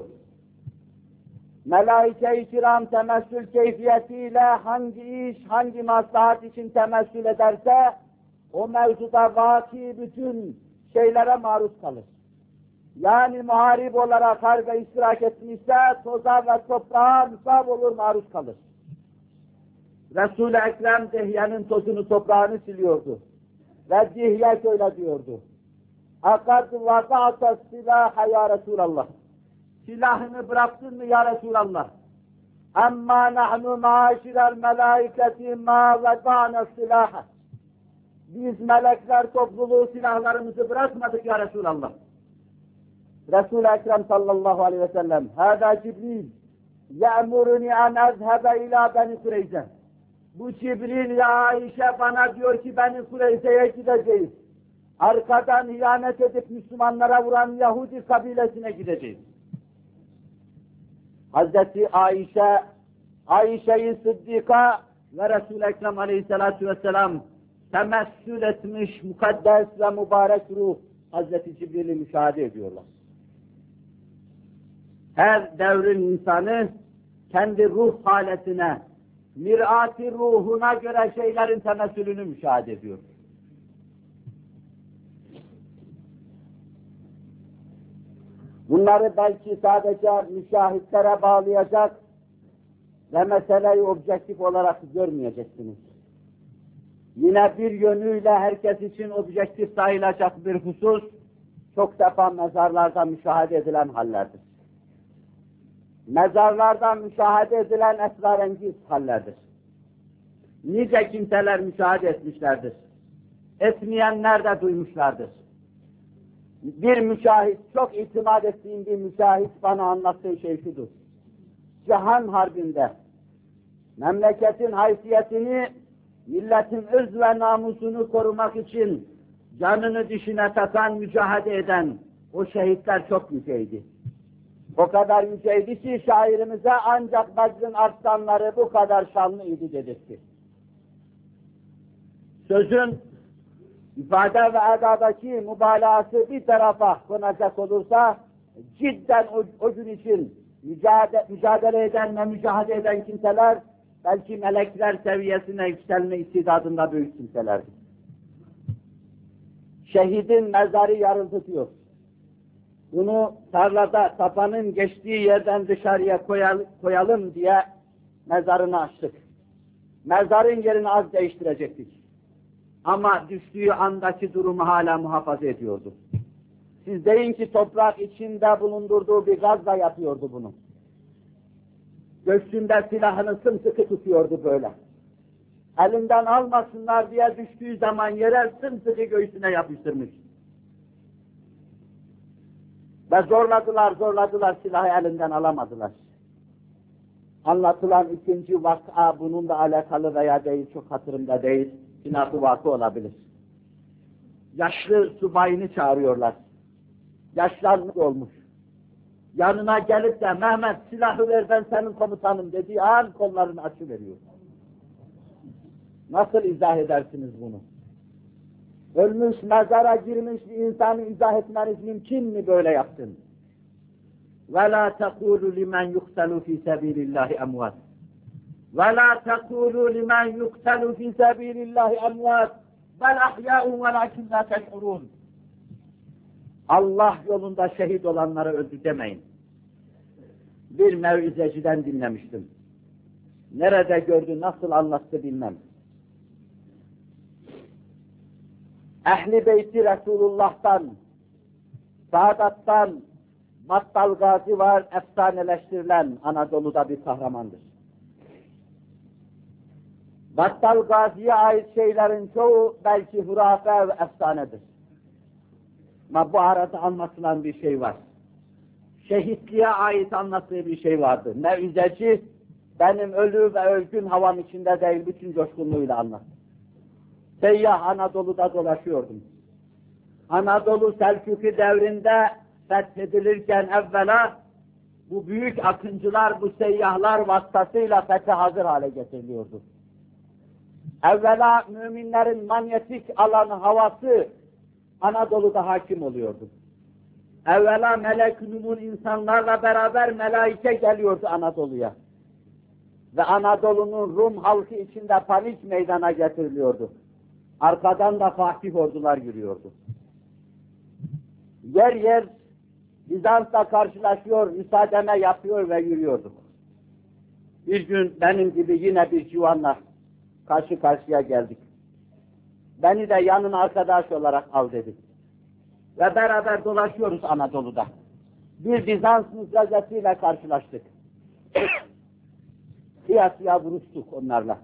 Melaike-i kiram temessül keyfiyetiyle hangi iş, hangi maslahat için temessül ederse, o mevzuda vaki bütün şeylere maruz kalır. Yani muharip olarak harbe iştirak etmişse, toza ve toprağa musab olur, maruz kalır. Resul-i Ekrem Dihye'nin tozunu toprağını siliyordu. Ve Dihye şöyle diyordu. اَقَدْ وَقَعْتَ السِّلَاحَ ya Resulallah. Silahını bıraktın mı ya Resulallah? اَمَّا نَحْنُ مَعَاشِرَ الْمَلَائِكَةِ مَا وَضَعْنَا السِّلَاحَ. Biz melekler topluluğu silahlarımızı bırakmadık ya Resulallah. Resul-i Ekrem sallallahu aleyhi ve sellem, هَذَا Cibril يَأْمُرُنِي أَنْ أَذْهَبَ إِلَى بَنِ Kureyze. Bu Cibril ya Ayşe bana diyor ki Beni Kureyze'ye gideceğiz. Arkadan ihanet edip Müslümanlara vuran Yahudi kabilesine gideceğiz. Hazreti Ayşe, Ayşe-i Sıddika ve Resul-i Ekrem aleyhissalatu vesselam temessül etmiş mukaddes ve mübarek ruh Hazreti Cibril'i müşahede ediyorlar. Her devrin insanı kendi ruh haletine, mirat-i ruhuna göre şeylerin temessülünü müşahede ediyor. Bunları belki sadece müşahitlere bağlayacak ve meseleyi objektif olarak görmeyeceksiniz. Yine bir yönüyle herkes için objektif sayılacak bir husus, çok defa mezarlarda müşahede edilen hallerdir. Mezarlarda müşahede edilen esrarengiz hallerdir. Nice kimseler müşahede etmişlerdir. Etmeyenler de duymuşlardır. Bir müşahit, çok itimat ettiğim bir müşahit bana anlattığı şey şudur. Cihan Harbi'nde memleketin haysiyetini, milletin ırz ve namusunu korumak için canını dişine takan, mücadele eden o şehitler çok yüceydi. O kadar yüceydi ki şairimize ancak Bedr'in arslanları bu kadar şanlı idi dedirtti. Sözün ifade ve edadaki mübalağası bir tarafa konacak olursa, cidden o, o gün için mücadele, mücadele eden ve mücadele eden kimseler, belki melekler seviyesine yükselme istidadında büyük kimselerdir. Şehidin mezarı yarın tutuyor. Bunu tarlada tapanın geçtiği yerden dışarıya koyalım, koyalım diye mezarını açtık. Mezarın yerini az değiştirecektik. Ama düştüğü andaki durumu hala muhafaza ediyordu. Siz deyin ki toprak içinde bulundurduğu bir gazla yapıyordu bunu. Göğsünde silahını sımsıkı tutuyordu böyle. Elinden almasınlar diye düştüğü zaman yere sımsıkı göğsüne yapıştırmış. Ve zorladılar, zorladılar, silahı elinden alamadılar. Anlatılan ikinci vaka bununla alakalı veya değil, çok hatırımda değil, silahı vakı olabilir. Yaşlı subayını çağırıyorlar. Yaşlanmış olmuş. Yanına gelip de Mehmet silahı ver ben senin komutanım dediği an kollarını açıveriyor. Nasıl izah edersiniz bunu? Ölmüş, mezara girmiş bir insanı izah etmeniz mümkün mü böyle yaptın? وَلَا تَقُولُوا لِمَنْ يُقْتَلُوا فِي سَب۪يلِ اللّٰهِ اَمْوَاتٍ وَلَا تَقُولُوا لِمَنْ يُقْتَلُوا فِي سَب۪يلِ اللّٰهِ اَمْوَاتٍ بَلْ اَحْيَاءٌ وَلَكِنْ لَا تَشْعُرُونَ Allah yolunda şehit olanlara öldü demeyin. Bir mevizeciden dinlemiştim. Nerede gördü, nasıl anlattı bilmem. Ehl-i Beyti Resulullah'tan, Sadat'tan, Battal Gazi var, efsaneleştirilen Anadolu'da bir kahramandır. Battal Gazi'ye ait şeylerin çoğu belki hurafe ve efsanedir. Ama bu arada anlatılan bir şey var. Şehitliğe ait anlattığı bir şey vardı. Mevizeci, benim ölü ve ölgün havam içinde değil, bütün coşkunluğuyla anlattı. Seyyah Anadolu'da dolaşıyordum. Anadolu Selçuklu devrinde fethedilirken evvela bu büyük akıncılar, bu seyyahlar vasıtasıyla fethe hazır hale getiriliyordu. Evvela müminlerin manyetik alanı, havası Anadolu'da hakim oluyordu. Evvela melek-ü insanlarla beraber melaike geliyordu Anadolu'ya. Ve Anadolu'nun Rum halkı içinde panik meydana getiriliyordu. Arkadan da Fatih ordular yürüyordu. Yer yer Bizans'la karşılaşıyor, müsaademe yapıyor ve yürüyorduk. Bir gün benim gibi yine bir civanla karşı karşıya geldik. Beni de yanına arkadaş olarak al dedi. Ve beraber dolaşıyoruz Anadolu'da. Bir Bizans müzrezesiyle karşılaştık. Siyasıya vuruştuk onlarla.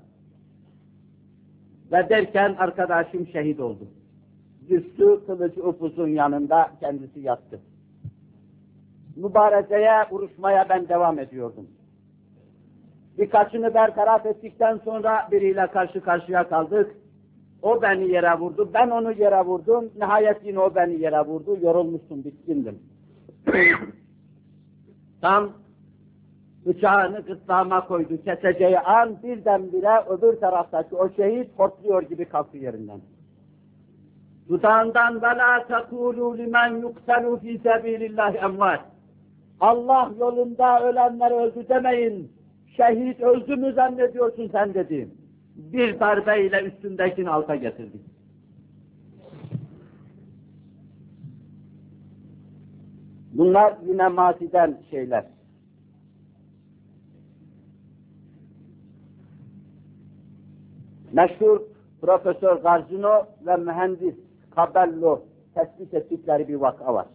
Ve derken arkadaşım şehit oldu. Düştü, kılıcı upuzun yanında, kendisi yattı. Mübarekeye, vuruşmaya ben devam ediyordum. Birkaçını bertaraf ettikten sonra biriyle karşı karşıya kaldık. O beni yere vurdu, ben onu yere vurdum. Nihayet yine o beni yere vurdu, yorulmuştum, bitkindim. Tam bıçağını gırtlağıma koydu, keseceği an birdenbire öbür taraftaki o şehit hortluyor gibi kalktı yerinden. Dudağından وَلَا تَقُولُوا لِمَنْ يُقْتَلُوا فِي سَب۪يلِ اللّٰهِ اَمْوَاتٍ Allah yolunda ölenler öldü demeyin. Şehit öldü mü zannediyorsun sen dedi. Bir darbeyle üstündekini alta getirdi. Bunlar yine maziden şeyler. Meşhur Profesör Garzino ve mühendis Cabello tespit ettikleri bir vaka var.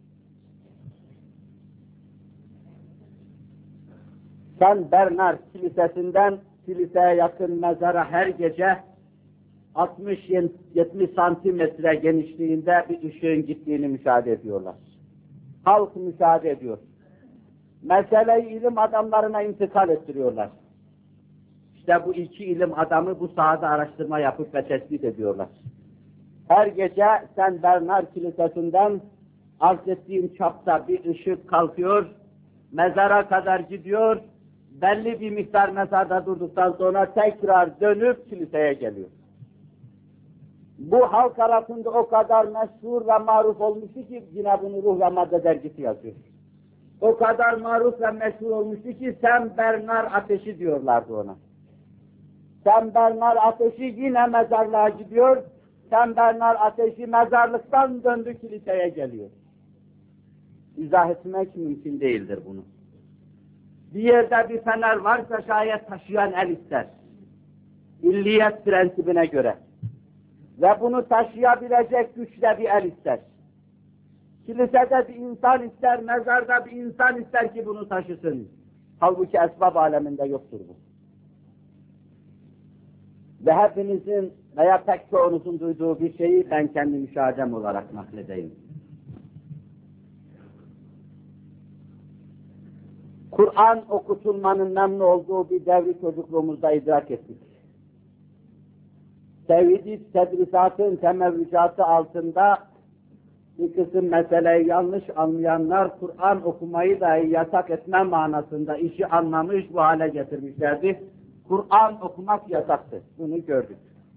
Saint Bernard Kilisesi'nden kiliseye yakın mezara her gece altmış yetmiş santimetre genişliğinde bir ışığın gittiğini müşahede ediyorlar. Halk müşahede ediyor. Meseleyi ilim adamlarına intikal ettiriyorlar. İşte bu iki ilim adamı bu sahada araştırma yapıp ve tespit ediyorlar. Her gece Saint Bernard Kilisesi'nden arz ettiğim çapta bir ışık kalkıyor, mezara kadar gidiyor, belli bir miktar mezarda durduktan sonra tekrar dönüp kiliseye geliyor. Bu halk arasında o kadar meşhur ve maruf olmuştu ki yine bunu Ruh ve Madde dergisi yazıyor. O kadar maruf ve meşhur olmuştu ki Saint Bernard ateşi diyorlardı ona. Saint Bernard ateşi yine mezarlığa gidiyor. Saint Bernard ateşi mezarlıktan döndü kiliseye geliyor. İzah etmek mümkün değildir bunu. Bir yerde bir fener varsa şayet taşıyan el ister. İlliyet prensibine göre. Ve bunu taşıyabilecek güçle bir el ister. Kilisede bir insan ister, mezarda bir insan ister ki bunu taşısın. Halbuki esbab aleminde yoktur bu. Ve hepinizin veya pek çoğunuzun duyduğu bir şeyi ben kendi müşahedem olarak nakledeyim. Kur'an okutulmanın memnun olduğu bir devri çocukluğumuzda idrak ettik. Tevhid-i tedrisatın temevvücatı altında bir kısım meseleyi yanlış anlayanlar Kur'an okumayı dahi yasak etme manasında işi anlamış bu hale getirmişlerdi. Kur'an okumak yasaktı. Bunu gördük.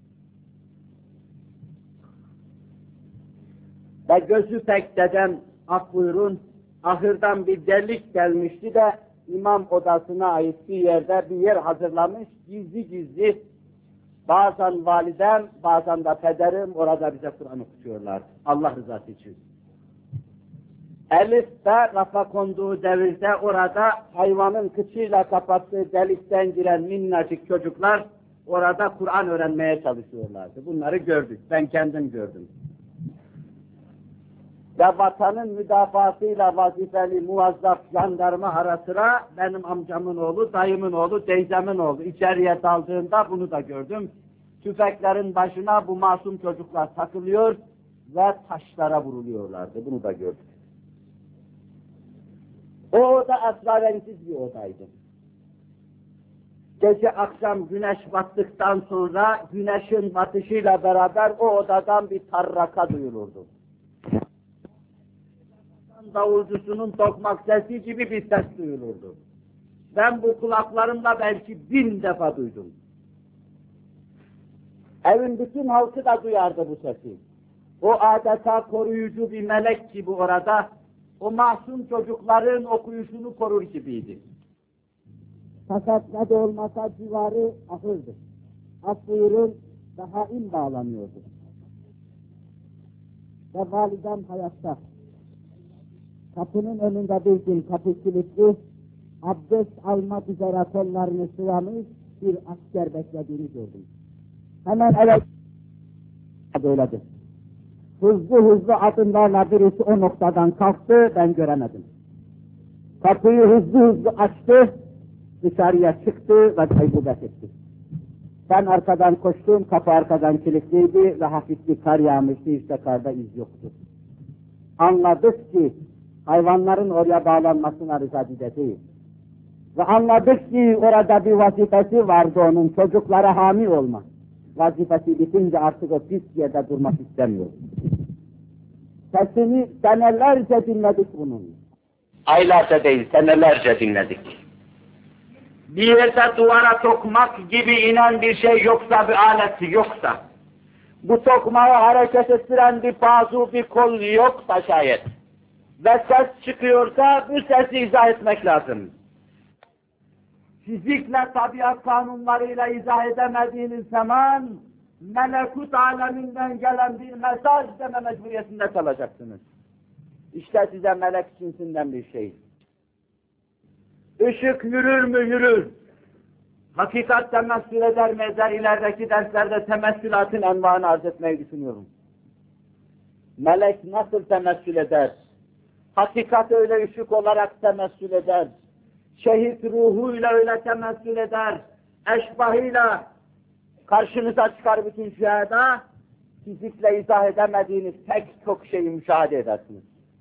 Ve gözü pek dedem, af buyurun, ahırdan bir delik gelmişti de imam odasına ait bir yerde bir yer hazırlamış, gizli gizli bazen validem, bazen de pederim orada bize Kur'an okutuyorlar. Allah rızası için. Elif de rafa konduğu devirde orada hayvanın kıçıyla kapattığı delikten giren minnacık çocuklar orada Kur'an öğrenmeye çalışıyorlardı. Bunları gördük. Ben kendim gördüm. Ve vatanın müdafaasıyla vazifeli muvazzaf jandarma ara sıra benim amcamın oğlu, dayımın oğlu, teyzemin oğlu içeriye daldığında bunu da gördüm. Tüfeklerin başına bu masum çocuklar takılıyor ve taşlara vuruluyorlardı. Bunu da gördük. O oda esrarengiz bir odaydı. Gece akşam güneş battıktan sonra güneşin batışıyla beraber o odadan bir tarraka duyulurdu. Davulcusunun tokmak sesi gibi bir ses duyulurdu. Ben bu kulaklarımla belki bin defa duydum. Evin bütün halkı da duyardı bu sesi. O adeta koruyucu bir melek gibi orada, o masum çocukların okuyuşunu korur gibiydi. Fakat ne de olmasa civarı ahırdı. Af buyurun, daha in bağlanıyordu. Ve validem hayatta. Kapının önünde bir gün kapı kilitli, abdest almak üzere kollarını sıvamış bir asker beklediğini gördüm. Hemen eve böyledir. Hızlı hızlı adımlarla birisi o noktadan kalktı, ben göremedim. Kapıyı hızlı hızlı açtı, dışarıya çıktı ve kaybubet etti. Ben arkadan koştum, kapı arkadan kilitliydi ve hafif bir kar yağmıştı, işte karda iz yoktu. Anladık ki hayvanların oraya bağlanmasına rızadide değil. Ve anladık ki orada bir vazifesi vardı onun, çocuklara hami olma. Vazifesi bitince artık o pis yerde durmak istemiyor. Sesini senelerce dinledik bunun. Aylarca değil, senelerce dinledik. Bir yerde duvara tokmak gibi inen bir şey yoksa, bir aleti yoksa, bu tokmağı hareket ettiren bir bazu, bir kol yoksa şayet, ve ses çıkıyorsa bu sesi izah etmek lazım. Fizikle, tabiat kanunlarıyla izah edemediğiniz zaman, melekut aleminden gelen bir mesaj deme mecburiyetinde kalacaksınız. İşte size melek cinsinden bir şey. Işık yürür mü yürür. hakikat temessül eder mi eder, ilerideki derslerde temessülatın envanı arz etmeyi düşünüyorum. Melek nasıl temessül eder? Hakikat öyle ışık olarak temessül eder. Şehit ruhuyla öyle temessül eder. Eşbahıyla karşınıza çıkar bütün şüheda, fizikle izah edemediğiniz pek çok şeyi müşahede edersiniz.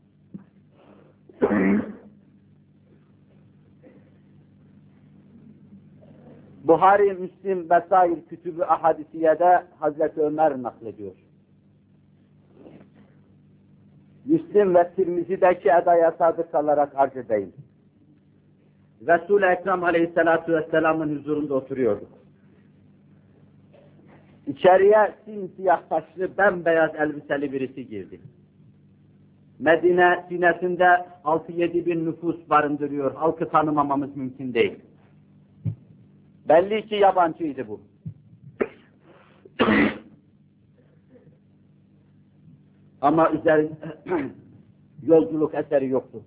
Buhari, Müslim vesaire kütüb-ü ahadisiyede Hazreti Ömer naklediyor. Müslim ve Tirmizi'deki edaya sadık kalarak arz edeyim. Resul-i Ekrem Aleyhisselatü Vesselam'ın huzurunda oturuyorduk. İçeriye simsiyah saçlı, bembeyaz elbiseli birisi girdi. Medine sinesinde altı yedi bin nüfus barındırıyor, halkı tanımamamız mümkün değil. Belli ki yabancıydı bu. Ama üzerinde yolculuk eseri yoktu.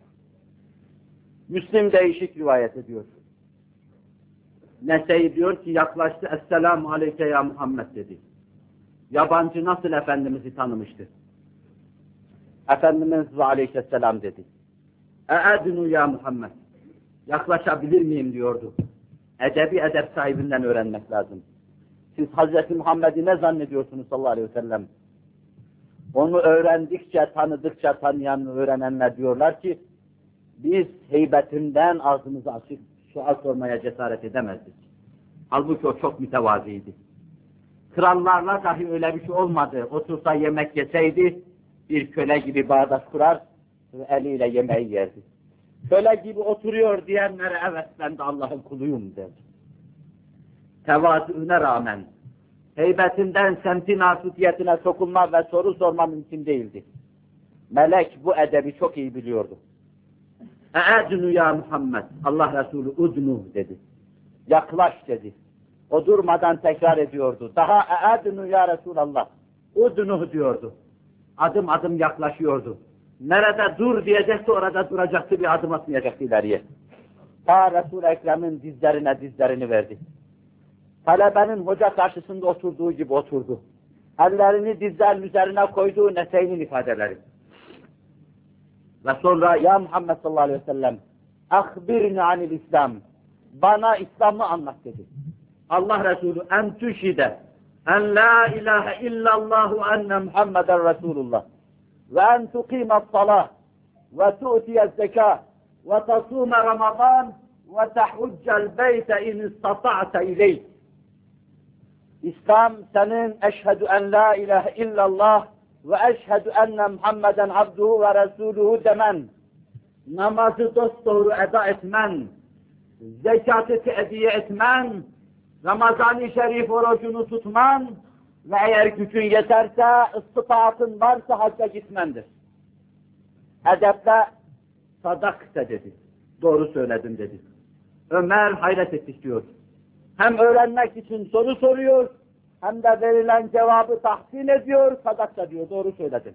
Müslim değişik rivayet ediyor. Nese'yi diyor ki yaklaştı, Esselamu aleyke ya Muhammed dedi. Yabancı nasıl Efendimiz'i tanımıştı? Efendimiz ve aleyhisselam dedi. E'edinu ya Muhammed. Yaklaşabilir miyim diyordu. Edebi edep sahibinden öğrenmek lazım. Siz Hazreti Muhammed'i ne zannediyorsunuz sallallahu aleyhi ve sellem? Onu öğrendikçe, tanıdıkça tanıyan, öğrenenler diyorlar ki, biz heybetinden ağzımızı açıp sual sormaya cesaret edemezdik. Halbuki o çok mütevazıydı. Krallarla dahi öyle bir şey olmadı. Otursa yemek yeseydi, bir köle gibi bağdaş kurar ve eliyle yemeği yerdi. Köle gibi oturuyor diyenlere evet ben de Allah'ın kuluyum der. Tevazuuna rağmen heybetinden semtin asutiyetine sokulma ve soru sorma mümkün değildi. Melek bu edebi çok iyi biliyordu. E'ednu ya Muhammed. Allah Resulü udnu dedi. Yaklaş dedi. O durmadan tekrar ediyordu. Daha e'ednu ya Resulallah. Udnu diyordu. Adım adım yaklaşıyordu. Nerede dur diyecekse orada duracaktı, bir adım atmayacaktı ileriye. Ta Resul-i Ekrem'in dizlerine dizlerini verdi. Talebenin hoca karşısında oturduğu gibi oturdu. Ellerini dizlerin üzerine koyduğu Nese'nin ifadeleri. Ve sonra ya Muhammed sallallahu aleyhi ve sellem ahbirni anil İslam. Bana İslam'ı anlat dedi. Allah Resulü en tüşhide en la ilahe illallah ve enne Muhammeden Resulullah ve en tuqime salah ve tu'tiye zeka ve tasume Ramazan ve tehuccel beyte in istata'te ileyh. İslam senin eşhedü en la ilahe illallah ve eşhedü enne Muhammeden abduhu ve resuluhu demen, namazı dosdoğru eda etmen, zekatı teediye etmen, Ramazan-ı Şerif orucunu tutman ve eğer gücün yeterse, istifaatın varsa hacca gitmendir. Edeple sadakte dedi, doğru söyledin dedi. Ömer hayret ettik diyor. Hem öğrenmek için soru soruyor, hem de verilen cevabı tahsin ediyor, sadakta diyor, doğru söyledin.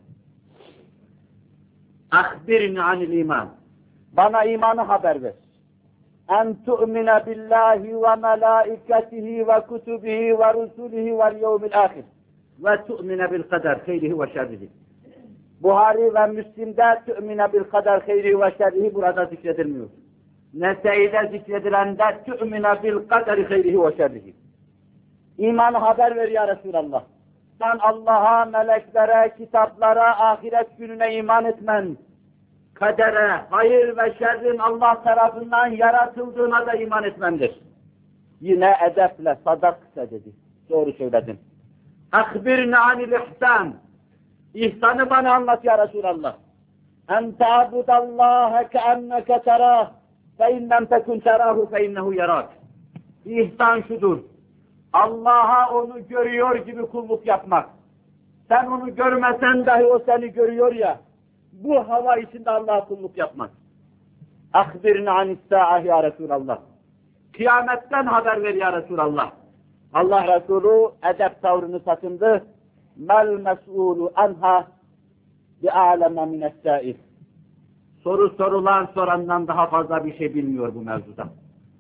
Ahbirni anil iman. Bana imanı haber ver. En tu'mine billahi ve melaiketihi ve kutubihi ve rusulihi vel yevmil ahir. Ve tu'mine bil kader kheyrihi ve şerrihi. Buhari ve Müslim'de tu'mine bil kader kheyrihi ve şerrihi burada zikredilmiyor. Nese'de zikredilende tu'mine bil kaderi kheyrihi ve şerrihi. İmanı haber ver ya Resulallah. Sen Allah'a, meleklere, kitaplara, ahiret gününe iman etmen, kadere, hayır ve şerrin Allah tarafından yaratıldığına da iman etmendir. Yine edeple, sadakse dedi. Doğru söyledin. Akbirni anil ihsan. İhsanı bana anlat ya Resulallah. En ta'budallaha keenneke terah. Fe in lem tekun terahu fe innehu yarak. İhsan şudur. Allah'a onu görüyor gibi kulluk yapmak. Sen onu görmesen dahi o seni görüyor ya. Bu hava içinde Allah'a kulluk yapmak. Akbirni anis-sa'ah ya Resulallah. Kıyametten haber ver ya Resulallah. Allah Resulü edep tavrını sakındı. Mel mes'ulu anha bi'aleme mine's-sa'il. Soru sorulan sorandan daha fazla bir şey bilmiyor bu mevzuda.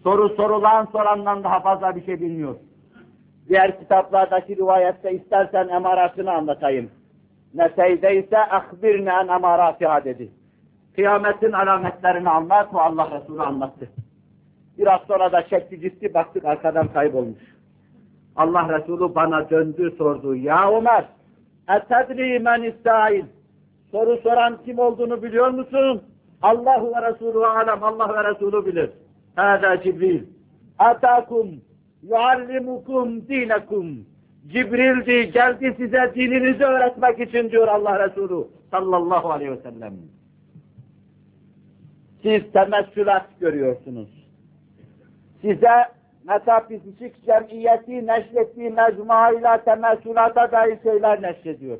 Soru sorulan sorandan daha fazla bir şey bilmiyor. Diğer kitaplardaki rivayette istersen emaratını anlatayım. Neseyde ise akbirne en emaratiha dedi. Kıyametin alametlerini anlat, o Allah Resulü anlattı. Biraz sonra da çekti gitti, baktık arkadan kaybolmuş. Allah Resulü bana döndü sordu. Ya Ömer, etedri men istâil. Soru soran kim olduğunu biliyor musun? Allahu ve Resulü alem, Allah ve Resulü bilir. Hâdâ Cibril. Atâkum, yuallimukum dinekum. Cibril'di, geldi size dininizi öğretmek için diyor Allah Resulü sallallahu aleyhi ve sellem. Siz temessülat görüyorsunuz. Size metafizik cemiyeti neşrettiği mecmuayla temessülata dair şeyler neşrediyor.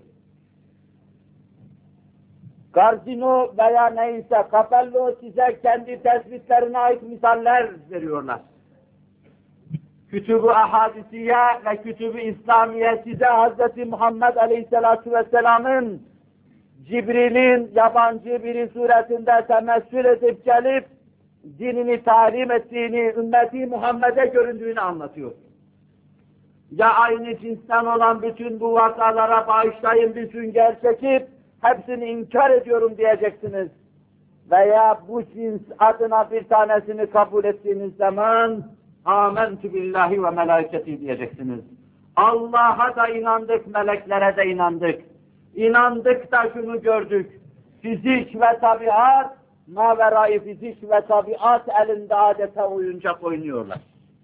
Gardino veya neyse Capello size kendi tespitlerine ait misaller veriyorlar. Kütüb-ü Ahadisiye ve Kütüb-ü İslamiye size Hz. Muhammed Aleyhisselatü Vesselam'ın Cibril'in yabancı biri suretinde temessül edip gelip dinini talim ettiğini, ümmeti Muhammed'e göründüğünü anlatıyor. Ya aynı cinsten olan bütün bu vakalara bağışlayın bir sünger çekip hepsini inkar ediyorum diyeceksiniz. Veya bu cins adına bir tanesini kabul ettiğiniz zaman âmentü billahi ve melâiketi diyeceksiniz. Allah'a da inandık, meleklere de inandık. İnandık da şunu gördük. Fizik ve tabiat, maverayı fizik ve tabiat elinde adeta oyuncak oynuyorlar.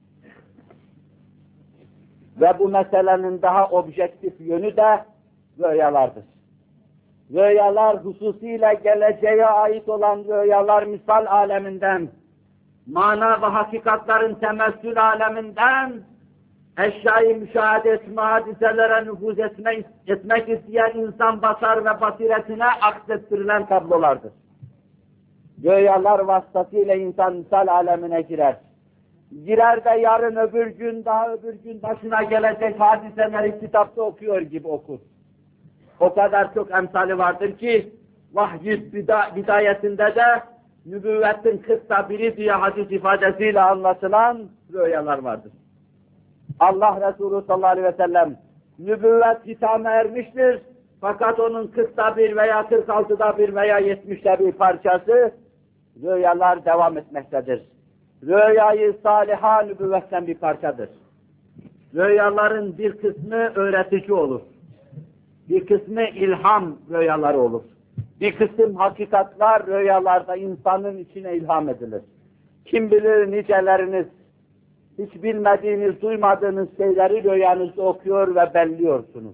Ve bu meselenin daha objektif yönü de rüyalardır. Rüyalar hususiyle geleceğe ait olan rüyalar misal aleminden, mana ve hakikatların temessül aleminden, eşyayı müşahede etme, hadiselere nüfuz etme, etmek isteyen insan basar ve basiretine aksettirilen tablolardır. Rüyalar vasıtasıyla insan misal alemine girer. Girer de yarın öbür gün, daha öbür gün başına gelecek hadiseleri kitapta okuyor gibi okur. O kadar çok emsali vardır ki, vahyi bidayetinde de nübüvvetin kırkta biri diye hadis ifadesiyle anlatılan rüyalar vardır. Allah Resulü sallallahu aleyhi ve sellem nübüvvet hitama ermiştir. Fakat onun kırkta bir veya kırk altıda bir veya yetmişte bir parçası rüyalar devam etmektedir. Rüyayı saliha nübüvvetten bir parçadır. Rüyaların bir kısmı öğretici olur. Bir kısmı ilham rüyaları olur. Bir kısım hakikatlar rüyalarda insanın içine ilham edilir. Kim bilir niceleriniz, hiç bilmediğiniz, duymadığınız şeyleri rüyanızda okuyor ve belliyorsunuz.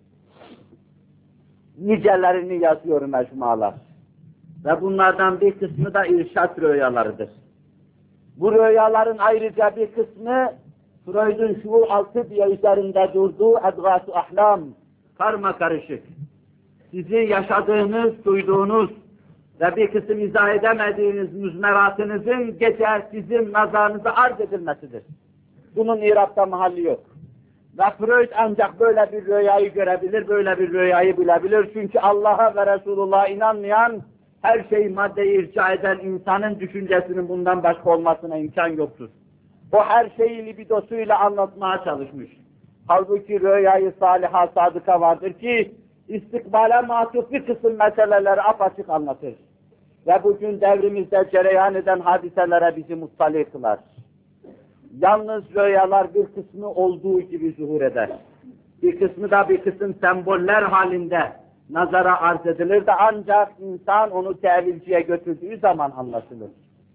Nicelerini yazıyor mecmualar. Ve bunlardan bir kısmı da irşat rüyalarıdır. Bu rüyaların ayrıca bir kısmı Freud'un şuur altı diye üzerinde durduğu edgâs-ı ahlam, karma karışık. Sizi yaşadığınız, duyduğunuz ve bir kısım izah edemediğiniz müzmeratınızın gece sizin nazarınıza arz edilmesidir. Bunun irapta mahalli yok. Ve Freud ancak böyle bir rüyayı görebilir, böyle bir rüyayı bilebilir. Çünkü Allah'a ve Resulullah'a inanmayan, her şeyi maddeye irca eden insanın düşüncesinin bundan başka olmasına imkan yoktur. O her şeyi libidosuyla anlatmaya çalışmış. Halbuki rüyayı saliha sadıka vardır ki, istikbale matuf bir kısım meseleleri apaçık anlatır. Ve bugün devrimizde cereyan eden hadiselere bizi muttali kılar. Yalnız rüyalar bir kısmı olduğu gibi zuhur eder. Bir kısmı da bir kısım semboller halinde nazara arz edilir de ancak insan onu tevilciye götürdüğü zaman anlaşılır.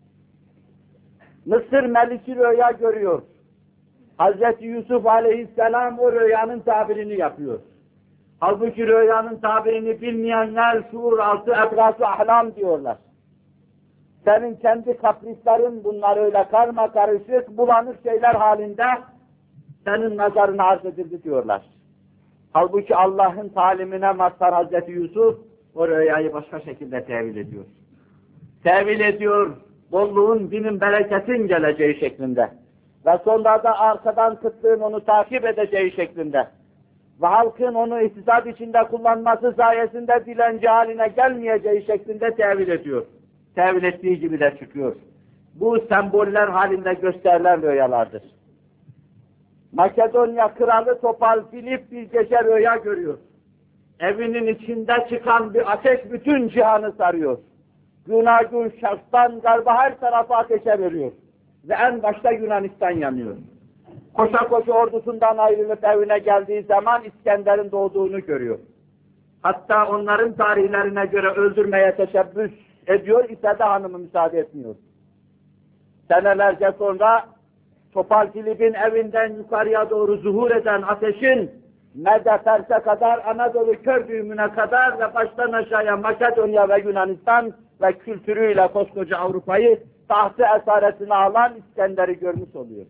Mısır Meliki rüya görüyor. Hazreti Yusuf aleyhisselam o rüyanın tabirini yapıyor. Halbuki rüyanın tabirini bilmeyenler şuur altı edgâs-ı ahlam diyorlar. Senin kendi kaprislerin bunlar öyle karma karışık, bulanık şeyler halinde senin nazarına arz edildi diyorlar. Halbuki Allah'ın talimine mazhar Hazreti Yusuf o rüyayı başka şekilde tevil ediyor. Tevil ediyor, bolluğun, binin, bereketin geleceği şeklinde. Ve sonra da arkadan kıtlığın onu takip edeceği şeklinde. Ve halkın onu iktisat içinde kullanması sayesinde dilenci haline gelmeyeceği şeklinde tevil ediyor. Tevil ettiği gibi de çıkıyor. Bu semboller halinde gösterilen rüyalardır. Makedonya kralı Topal Filip bir gece rüya görüyor. Evinin içinde çıkan bir ateş bütün cihanı sarıyor. Günagün şarktan garba her tarafa ateşe veriyor. Ve en başta Yunanistan yanıyor. Koşa koşa ordusundan ayrılıp evine geldiği zaman İskender'in doğduğunu görüyor. Hatta onların tarihlerine göre öldürmeye teşebbüs ediyor ise de hanımı müsaade etmiyor. Senelerce sonra Topal Filip'in evinden yukarıya doğru zuhur eden ateşin Medefers'e kadar, Anadolu kör düğümüne kadar ve baştan aşağıya Makedonya ve Yunanistan ve kültürüyle koskoca Avrupa'yı tahtı esaretine alan İskender'i görmüş oluyor.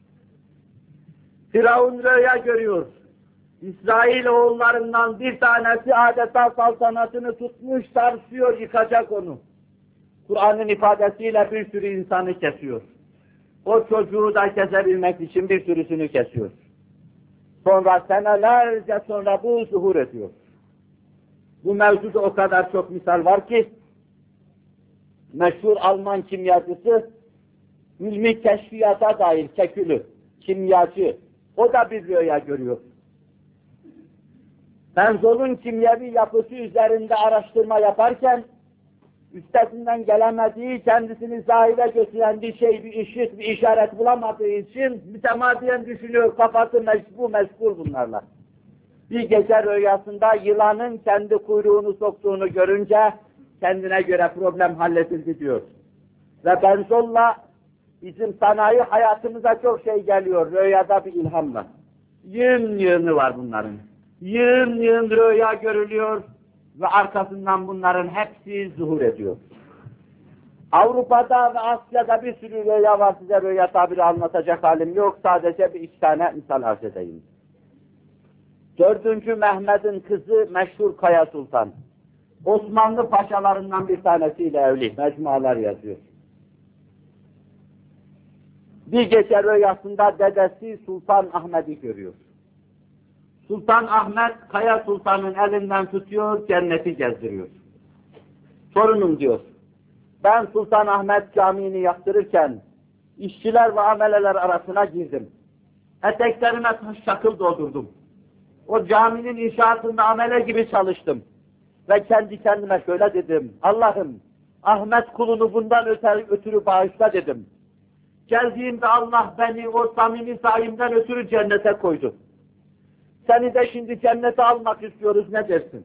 Firavun rüya görüyor. İsrail oğullarından bir tanesi adeta saltanatını tutmuş, sarsıyor, yıkacak onu. Kur'an'ın ifadesiyle bir sürü insanı kesiyor. O çocuğu da kesebilmek için bir sürüsünü kesiyor. Sonra senelerce sonra bu zuhur ediyor. Bu mevzuda o kadar çok misal var ki, meşhur Alman kimyacısı, ilmi keşfiyata dair Kekülü, kimyacı, o da bir rüya görüyor. Benzolun kimyevi yapısı üzerinde araştırma yaparken, üstesinden gelemediği, kendisini zahire götüren bir şey, bir ışık, bir işaret bulamadığı için mütemadiyen düşünüyor, kafası meşgul, meşgul bunlarla. Bir gece rüyasında yılanın kendi kuyruğunu soktuğunu görünce kendine göre problem halledildi diyor. Ve benzolla bizim sanayi hayatımıza çok şey geliyor, rüyada bir ilhamla. Yığın yığını var bunların. Yığın yığın rüya görülüyor ve arkasından bunların hepsi zuhur ediyor. Avrupa'da ve Asya'da bir sürü rüya var, size rüya tabiri anlatacak halim yok, sadece bir iki tane misal arz edeyim. Dördüncü Mehmet'in kızı meşhur Kaya Sultan. Osmanlı paşalarından bir tanesiyle evli, mecmualar yazıyor. Bir gece rüyasında dedesi Sultan Ahmet'i görüyor. Sultan Ahmet, Kaya Sultan'ın elinden tutuyor, cenneti gezdiriyor. Torunum diyor, ben Sultan Ahmet Camii'ni yaptırırken, işçiler ve ameleler arasına girdim. Eteklerime taş çakıl doldurdum. O caminin inşaatında amele gibi çalıştım. Ve kendi kendime şöyle dedim, Allah'ım, Ahmet kulunu bundan ötürü, ötürü bağışla dedim. Geldiğimde Allah beni o samimi sayimden ötürü cennete koydu. Seni de şimdi cennete almak istiyoruz, ne dersin?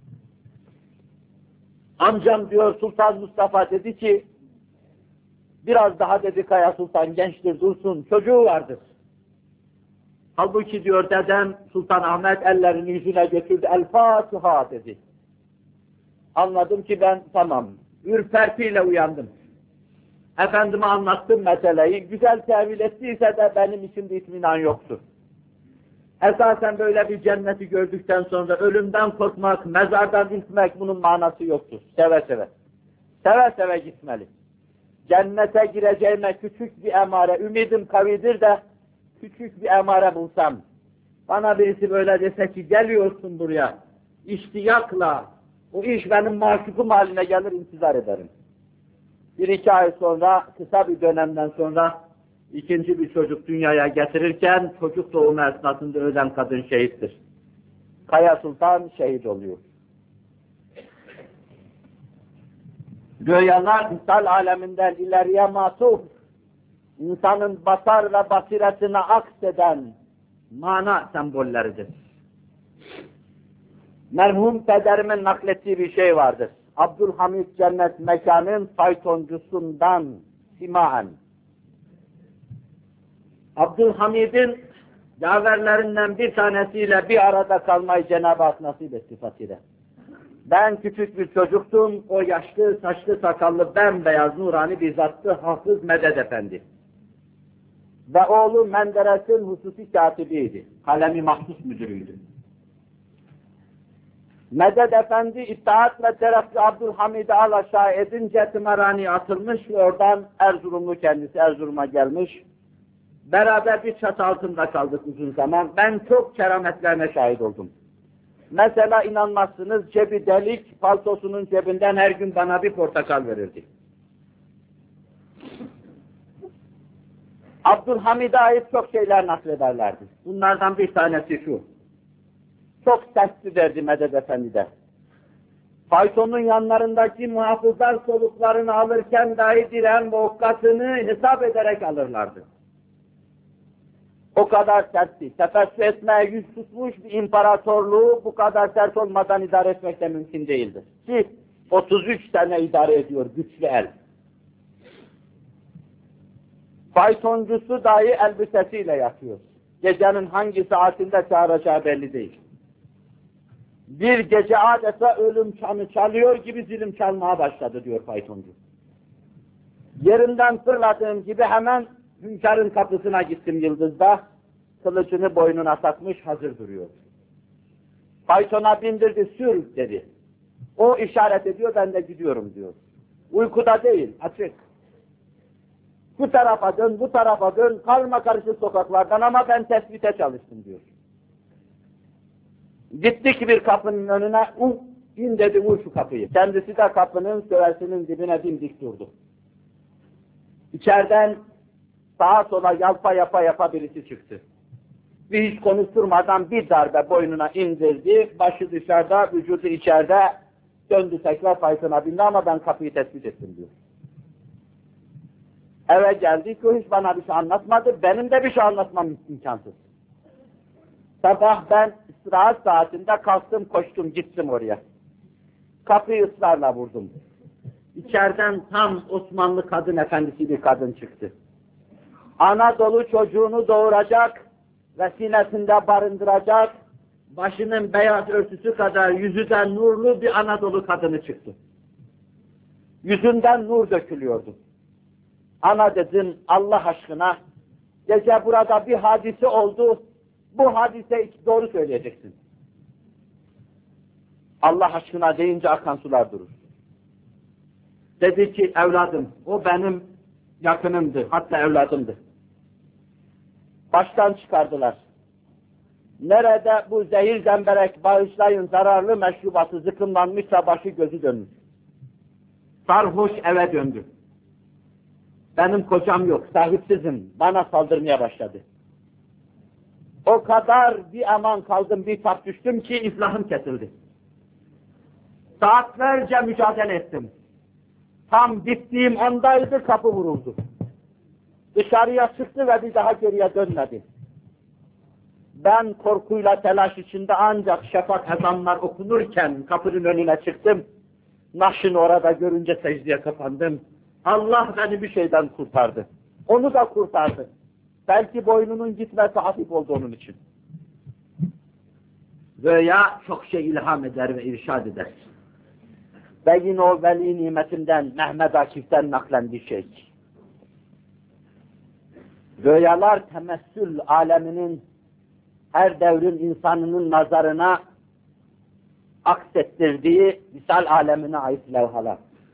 Amcam diyor Sultan Mustafa dedi ki, biraz daha dedi Kaya Sultan gençtir dursun, çocuğu vardır. Halbuki diyor dedem Sultan Ahmet ellerini yüzüne götürdü, El Fatiha dedi. Anladım ki ben tamam, ürpertiyle uyandım. Efendime anlattım meseleyi, güzel tevil ettiyse de benim içimde itminan yoktu. Esasen böyle bir cenneti gördükten sonra ölümden korkmak, mezardan ürkmek bunun manası yoktur. Seve seve. Seve seve gitmeli. Cennete gireceğime küçük bir emare, ümidim kavidir de küçük bir emare bulsam, bana birisi böyle dese ki geliyorsun buraya, iştiyakla, o iş benim maşukum haline gelir, intizar ederim. Bir iki ay sonra, kısa bir dönemden sonra ikinci bir çocuk dünyaya getirirken çocuk doğumu esnasında ölen kadın şehittir. Kaya Sultan şehit oluyor. Rüyalar misal aleminden ileriye matuf, insanın basar ve basiretine akseden mana sembolleridir. Merhum pederimin naklettiği bir şey vardır. Abdülhamid Cennet Mekan'ın faytoncusundan simaen. Abdülhamid'in yaverlerinden bir tanesiyle bir arada kalmayı Cenab-ı Hak nasip etti fakire. Ben küçük bir çocuktum, o yaşlı, saçlı, sakallı, bembeyaz, nurani bir zattı Hafız Medet Efendi. Ve oğlu Menderes'in hususi katibiydi, kalemi mahsus müdürüydü. Medet Efendi İttihat ve Terakki Abdülhamid'i al aşağı edince tımarhaneye atılmış ve oradan Erzurumlu kendisi Erzurum'a gelmiş. Beraber bir çatı altında kaldık uzun zaman. Ben çok kerametlerine şahit oldum. Mesela inanmazsınız cebi delik, paltosunun cebinden her gün bana bir portakal verirdi. Abdülhamid'e ait çok şeyler naklederlerdi. Bunlardan bir tanesi şu. Çok sertti derdi Medet Efendi'de. Faytonun yanlarındaki muhafızlar soluklarını alırken dahi diren ve okkasını hesap ederek alırlardı. O kadar sertti. Tefessü etmeye yüz tutmuş bir imparatorluğu bu kadar sert olmadan idare etmek de mümkün değildir. Ki otuz üç sene idare ediyor güçlü el. Faytoncusu dahi elbisesiyle yatıyor. Gecenin hangi saatinde çağıracağı belli değil. Bir gece adeta ölüm çanı çalıyor gibi zilim çalmaya başladı diyor faytoncu. Yerimden fırladığım gibi hemen hünkârın kapısına gittim Yıldız'da. Kılıcını boynuna takmış hazır duruyor. Faytona bindirdi, sür dedi. O işaret ediyor, ben de gidiyorum diyor. Uykuda değil, açık. Bu tarafa dön, bu tarafa dön, karma karışık sokaklardan ama ben tespite çalıştım diyor. Gittik bir kapının önüne, uh, in dedi, vur şu kapıyı. Kendisi de kapının söğesinin dibine dimdik durdu. İçeriden sağa sola yalpa yapa yapa birisi çıktı. Bir hiç konuşturmadan bir darbe boynuna indirdi, başı dışarıda, vücudu içeride, döndü tekrar faytona bindi ama ben kapıyı tespit ettim diyor. Eve geldik, o hiç bana bir şey anlatmadı, benim de bir şey anlatmam imkansız. Sabah ben istirahat saatinde kalktım, koştum, gittim oraya. Kapıyı ısrarla vurdum. İçeriden tam Osmanlı kadın efendisi bir kadın çıktı. Anadolu çocuğunu doğuracak ve sinesinde barındıracak, başının beyaz örtüsü kadar yüzüden nurlu bir Anadolu kadını çıktı. Yüzünden nur dökülüyordu. Ana dedim, Allah aşkına, gece burada bir hadise oldu, bu hadise doğru söyleyeceksin. Allah aşkına deyince akan sular durur. Dedi ki, evladım, o benim yakınımdı, hatta evladımdı. Baştan çıkardılar. Nerede bu zehir zemberek bağışlayın zararlı meşrubatı zıkkımlanmışsa başı gözü dönmüş. Sarhoş eve döndü. Benim kocam yok, sahipsizim, bana saldırmaya başladı. O kadar bir aman kaldım, bir tap düştüm ki iflahım kesildi. Saatlerce mücadele ettim. Tam bittiğim andaydı, kapı vuruldu. Dışarıya çıktı ve bir daha geriye dönmedi. Ben korkuyla telaş içinde ancak şafak ezanlar okunurken kapının önüne çıktım. Naşını orada görünce secdeye kapandım. Allah beni bir şeyden kurtardı. Onu da kurtardı. Belki boynunun gitmesi hafif oldu onun için. Rüya çok şey ilham eder ve irşad eder. Ve yine o veli nimetinden, Mehmet Akif'ten naklendiği şey. Rüyalar temessül aleminin, her devrin insanının nazarına aksettirdiği misal alemine ait levhalar.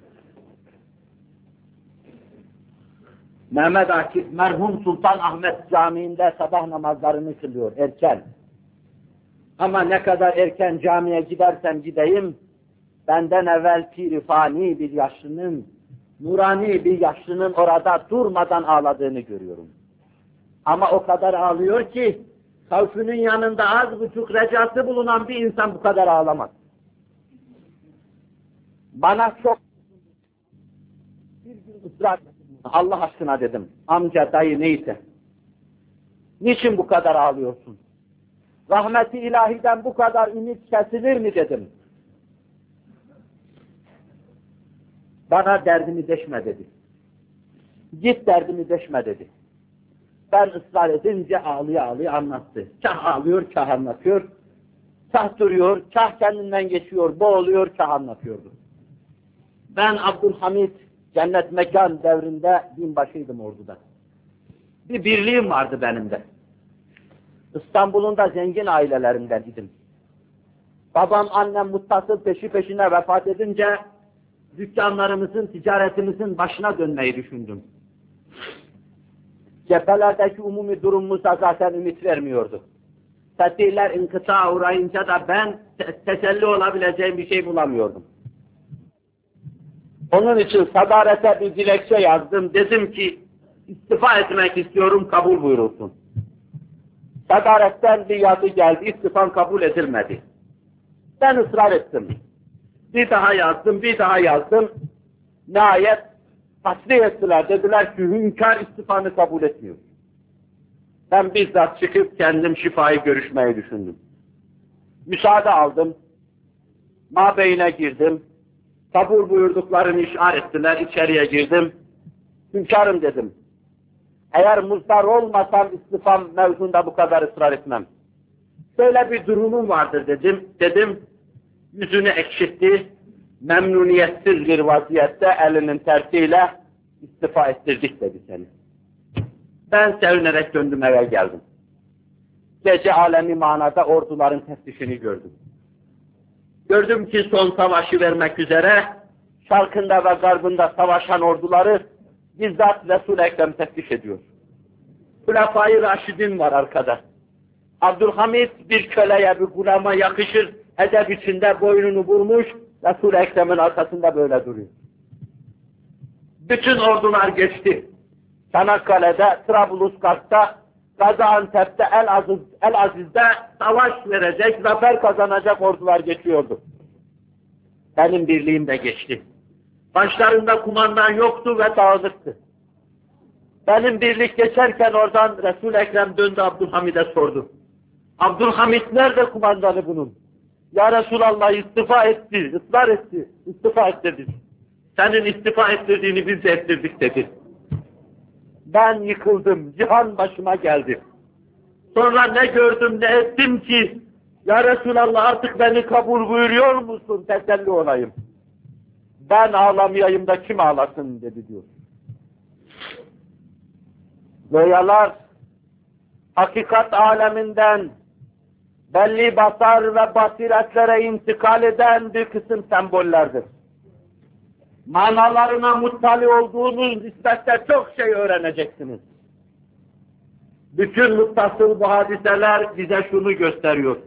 Mehmet Akif merhum Sultan Ahmet Camii'nde sabah namazlarını kılıyor erken. Ama ne kadar erken camiye gidersem gideyim, benden evvel pirifani bir yaşlının, nurani bir yaşlının orada durmadan ağladığını görüyorum. Ama o kadar ağlıyor ki, havfünün yanında az buçuk recası bulunan bir insan bu kadar ağlamaz. Bana çok bir gün ısrar, Allah aşkına dedim, amca, dayı neyse, niçin bu kadar ağlıyorsun? Rahmeti ilahiden bu kadar ümit kesilir mi dedim. Bana derdimi deşme dedi. Git derdimi deşme dedi. Ben ısrar edince ağlıya ağlıya anlattı. Kah ağlıyor, kah anlatıyor. Kah duruyor, kah kendinden geçiyor, boğuluyor, kah anlatıyordu. Ben Abdülhamid cennet mekan devrinde binbaşıydım orduda. Bir birliğim vardı benim de. İstanbul'un da zengin ailelerinden idim. Babam, annem muttasıl peşi peşine vefat edince dükkanlarımızın, ticaretimizin başına dönmeyi düşündüm. Cephelerdeki umumi durumumuzda zaten ümit vermiyordu. Tetihler inkıta uğrayınca da ben te teselli olabileceğim bir şey bulamıyordum. Onun için sadarete bir dilekçe yazdım. Dedim ki, istifa etmek istiyorum, kabul buyurulsun. Sadaretten bir yazı geldi, istifam kabul edilmedi. Ben ısrar ettim. Bir daha yazdım, bir daha yazdım. Nihayet tasdik ettiler, dediler ki hünkâr istifanı kabul etmiyor. Ben bizzat çıkıp kendim şifayı görüşmeyi düşündüm. Müsaade aldım, mabeyine girdim, kabul buyurduklarını işaret ettiler, içeriye girdim. Hünkârım dedim, eğer muzdar olmasam istifam mevzunda bu kadar ısrar etmem. Böyle bir durumum vardır dedim, dedim, yüzünü ekşitti, memnuniyetsiz bir vaziyette elinin tersiyle istifa ettirdik dedi seni. Ben sevinerek döndüm eve geldim. Gece alemi manada orduların teftişini gördüm. Gördüm ki son savaşı vermek üzere, şarkında ve garbında savaşan orduları bizzat Resul-i Ekrem teftiş ediyor. Hulefai Raşidin var arkada. Abdülhamid bir köleye, bir gulama yakışır, edep içinde boynunu vurmuş, Resul-i Ekrem'in arkasında böyle duruyor. Bütün ordular geçti. Çanakkale'de, Trablusgarp'ta, Gaziantep'te, El Aziz, El Aziz'de savaş verecek, zafer kazanacak ordular geçiyordu. Benim birliğim de geçti. Başlarında kumandan yoktu ve dağınıktı. Benim birlik geçerken oradan Resul-i Ekrem döndü Abdülhamid'e sordu. Abdülhamid nerede kumandanı bunun? Ya Resulallah istifa etti, ısrar etti, istifa et dedi. Senin istifa ettirdiğini biz de ettirdik dedi. Ben yıkıldım, cihan başıma geldi. Sonra ne gördüm ne ettim ki, ya Resulallah artık beni kabul buyuruyor musun, teselli olayım. Ben ağlamayayım da kim ağlasın dedi diyor. Rüyalar, hakikat aleminden belli basar ve basiretlere intikal eden bir kısım sembollerdir. Manalarına muttali olduğunuz nispette çok şey öğreneceksiniz. Bütün muttasıl bu hadiseler bize şunu gösteriyor.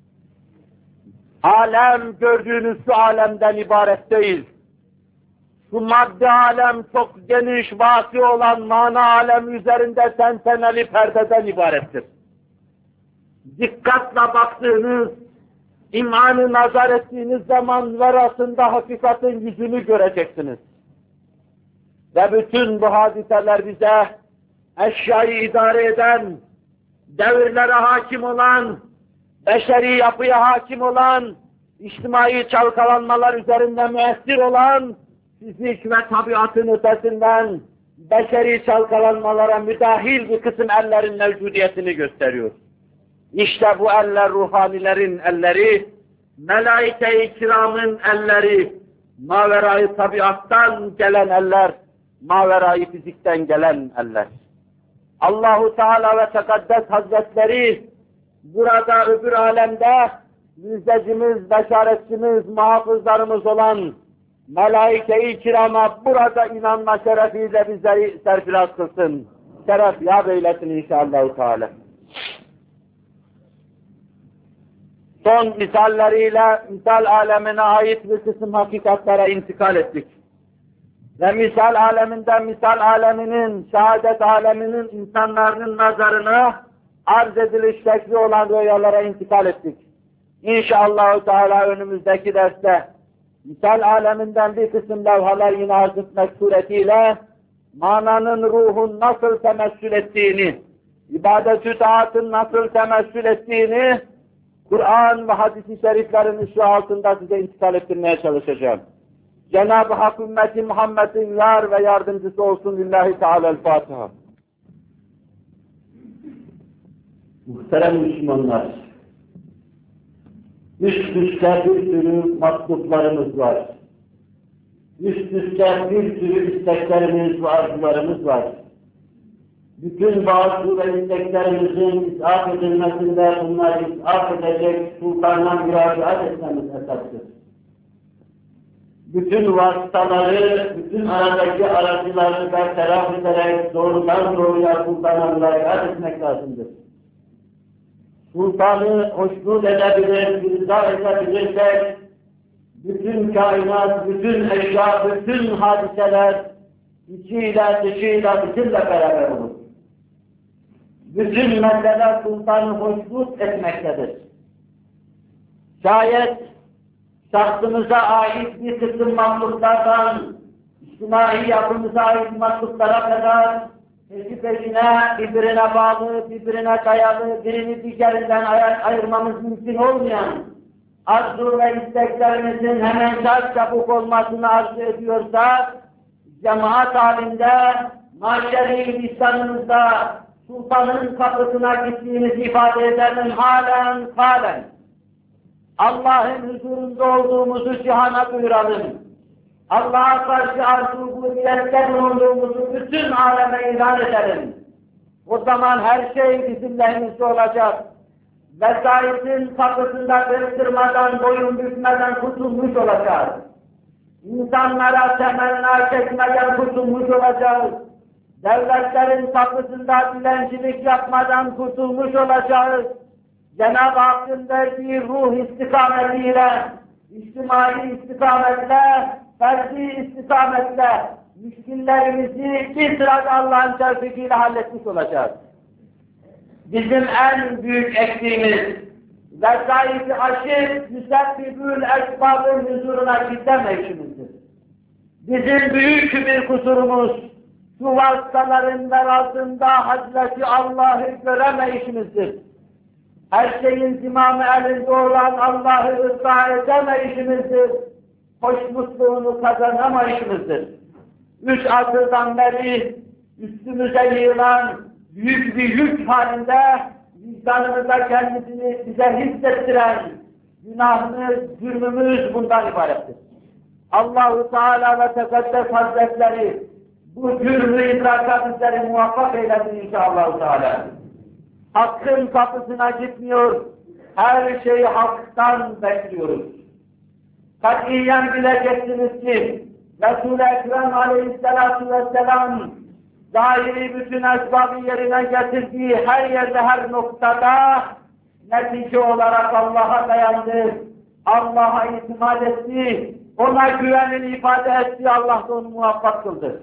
Alem gördüğünüz şu alemden ibaret değil. Şu madde alem çok geniş, vasi olan mana alemi üzerinde tenteneli perdeden ibarettir. Dikkatle baktığınız, imanı nazar ettiğiniz zaman verasında hakikatin yüzünü göreceksiniz. Ve bütün bu hadiseler bize eşyayı idare eden, devirlere hakim olan, beşeri yapıya hakim olan, içtimai çalkalanmalar üzerinde müessir olan, fizik ve tabiatın ötesinden beşeri çalkalanmalara müdahil bir kısım ellerin mevcudiyetini gösteriyor. İşte bu eller ruhanilerin elleri, melaike-i kiramın elleri, maverayı tabiattan gelen eller, maverayı fizikten gelen eller. Allahu Teala ve Tekaddes Hazretleri burada öbür alemde müjdecimiz, beşaretçimiz, muhafızlarımız olan melaike-i kirama burada inanma şerefiyle bizleri serfiraz kılsın. Şeref yâb eylesin inşallah Teala. Son misalleriyle misal alemine ait bir kısım hakikatlere intikal ettik. Ve misal aleminden misal aleminin, şehadet aleminin insanların nazarına arz ediliş şekli olan rüyalara intikal ettik. İnşallah Teala önümüzdeki derste misal aleminden bir kısım levhalar yine arz etmek suretiyle mananın ruhun nasıl temessül ettiğini, ibadet-ü taatın nasıl temessül ettiğini Kur'an ve hadis-i şeriflerin ışığı altında size intikal ettirmeye çalışacağım. Cenab-ı Hak ümmeti Muhammed'in yar ve yardımcısı olsun. Lillahi Teala'l-Fatiha. Muhterem Müslümanlar, üst üste bir sürü matluplarımız var. Üst üste bir sürü isteklerimiz ve arzularımız var. Bütün bazı ve isteklerimizin isaf edilmesinde bunları isaf edecek sultana müracaat etmemiz esastır. Bütün vasıtaları, bütün aradaki aracıları bertaraf ederek doğrudan doğruya sultana müracaat etmek lazımdır. Sultanı hoşnut edebilir, rıza edebilirsek, bütün kainat, bütün eşya, bütün hadiseler içiyle dışıyla bütünle beraber olur. Bütün mesele sultanı hoşnut etmektedir. Şayet şahsımıza ait bir kısım mahluklardan, içtimai yapımıza ait mahluklara kadar peşi peşine, birbirine bağlı, birbirine dayalı, birini diğerinden ay ayırmamız mümkün olmayan arzu ve isteklerimizin hemen çarp çabuk olmasını arzu ediyorsak, cemaat halinde, maşeri lisanımızda sultanın kapısına gittiğimizi ifade edelim halen halen. Allah'ın huzurunda olduğumuzu cihana duyuralım. Allah'a karşı arzu-u-budiyette bulunduğumuzu bütün aleme ilan edelim. O zaman her şey bizim lehimizde olacak. Vesayetin kapısında kırptırmadan, boyun bükmeden kurtulmuş olacağız. İnsanlara temenna çekmeden kurtulmuş olacağız. Devletlerin kapısında dilencilik yapmadan kurtulmuş olacağız. Cenab-ı Hakk'ın verdiği ruh istikametiyle, içtimai istikametle, ferdi istikametle müşkillerimizi bir sırada Allah'ın tevfikiyle halletmiş olacağız. Bizim en büyük eksiğimiz, vesayeti aşıp, müsebbibül esbabın huzuruna gidemeyişimizdir. Bizim büyük bir kusurumuz, şu vasıtaların altında Hazreti Allah'ı göremeyişimizdir. Her şeyin zimamı elinde olan Allah'ı ıslah edemeyişimizdir. Hoşnutluğunu kazanamayışımızdır. Üç asırdan beri üstümüze yığılan büyük bir yük halinde vicdanımıza kendisini bize hissettiren günahımız, cürmümüz bundan ibarettir. Allah-u Teala ve Tekaddes Hazretleri bu cürmü idraka bizleri muvaffak eylesin inşallah Teala. Hakkın kapısına gitmiyor, her şeyi haktan bekliyoruz. Katiyen bileceksiniz ki Resul-i Ekrem Aleyhisselatü Vesselam zahiri bütün esbabı yerine getirdiği her yerde, her noktada netice olarak Allah'a dayandı, Allah'a itimat etti, ona güvenini ifade etti, Allah da onu muvaffak kıldı.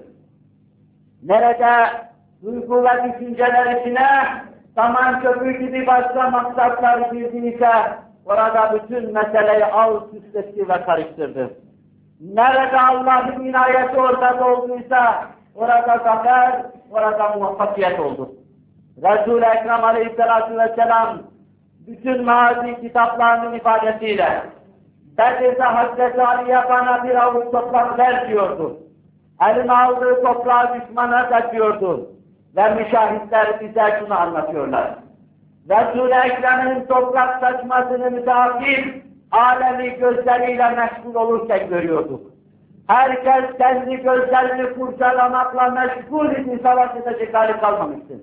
Nerede duygu ve düşünceler içine saman köpüğü gibi başka maksatlar girdiyse orada bütün meseleyi alt üst etti ve karıştırdı. Nerede Allah'ın inayeti ortada olduysa orada zafer, orada muvaffakiyet oldu. Resul-i Ekrem Aleyhisselatü Vesselam bütün mazi kitaplarının ifadesiyle Bedir'de Hazreti Ali'ye bana bir avuç toprak ver diyordu. Eline aldığı toprağı düşmana taşıyordu. Ve müşahitler bize şunu anlatıyorlar. Resul-i Ekrem'in toprak saçmasını müteakip alemi gözleriyle meşgul olurken görüyorduk. Herkes kendi gözlerini kurcalamakla meşgul idi, savaş edecek hali kalmamıştı.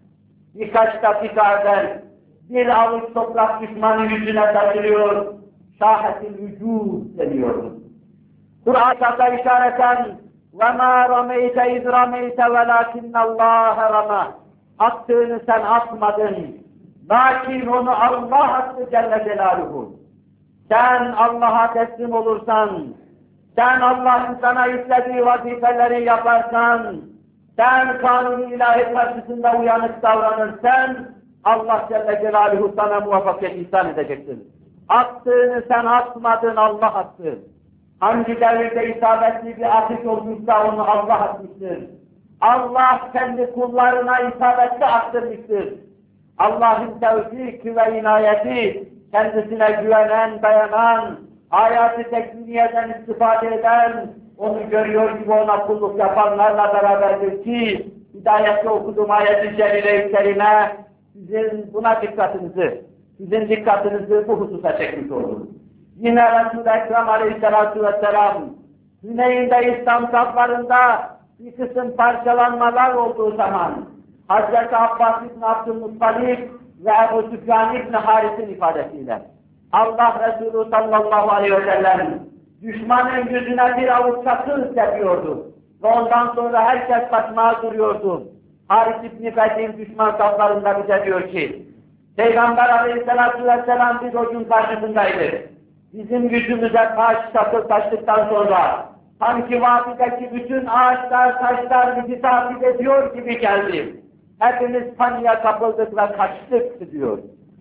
Birkaç dakika evvel bir avuç toprak düşmanın yüzüne taşırıyor, şahet-i vücud deniyordu. Kur'an'da işareten وَمَا رَمَيْتَ اِذْ رَمَيْتَ وَلَاكِنَّ اللّٰهَ رَمَى Attığını sen atmadın, lakin onu Allah attı Celle Celaluhu. Sen Allah'a teslim olursan, sen Allah'ın sana yüklediği vazifeleri yaparsan, sen kanun-i ilahi karşısında uyanık davranırsan, Allah Celle Celaluhu sana muvaffakiyet ihsan edecektir. Attığını sen atmadın, Allah attı. Hangi devirde isabetli bir atış olmuşsa onu Allah atmıştır. Allah kendi kullarına isabetli attırmıştır. Allah'ın tevfik ve inayeti kendisine güvenen, dayanan, hayatı tekviniyeden istifade eden, onu görüyor gibi ona kulluk yapanlarla beraberdir ki hidayette okuduğum ayet-i celile-i kerime sizin buna dikkatinizi, sizin dikkatinizi bu hususa çekmiş olur. Yine Resul-i Ekrem Aleyhisselatü Vesselam Hüneyn'de İslam saflarında bir kısım parçalanmalar olduğu zaman Hazreti Abbas İbn Abdülmuttalib ve Ebu Süfyan İbn Haris'in ifadesiyle Allah Resulü sallallahu aleyhi ve sellem düşmanın yüzüne bir avuç çakıl tepiyordu ve ondan sonra herkes kaçmaya duruyordu. Haris İbn Fedil düşman saflarında bize diyor ki Peygamber Aleyhisselatü Vesselam biz o gün karşısındaydı. Bizim yüzümüze taş çakıl taştıktan sonra Sanki vadideki bütün ağaçlar, taşlar bizi takip ediyor gibi geldi. Hepimiz paniğe kapıldık ve kaçtık diyor.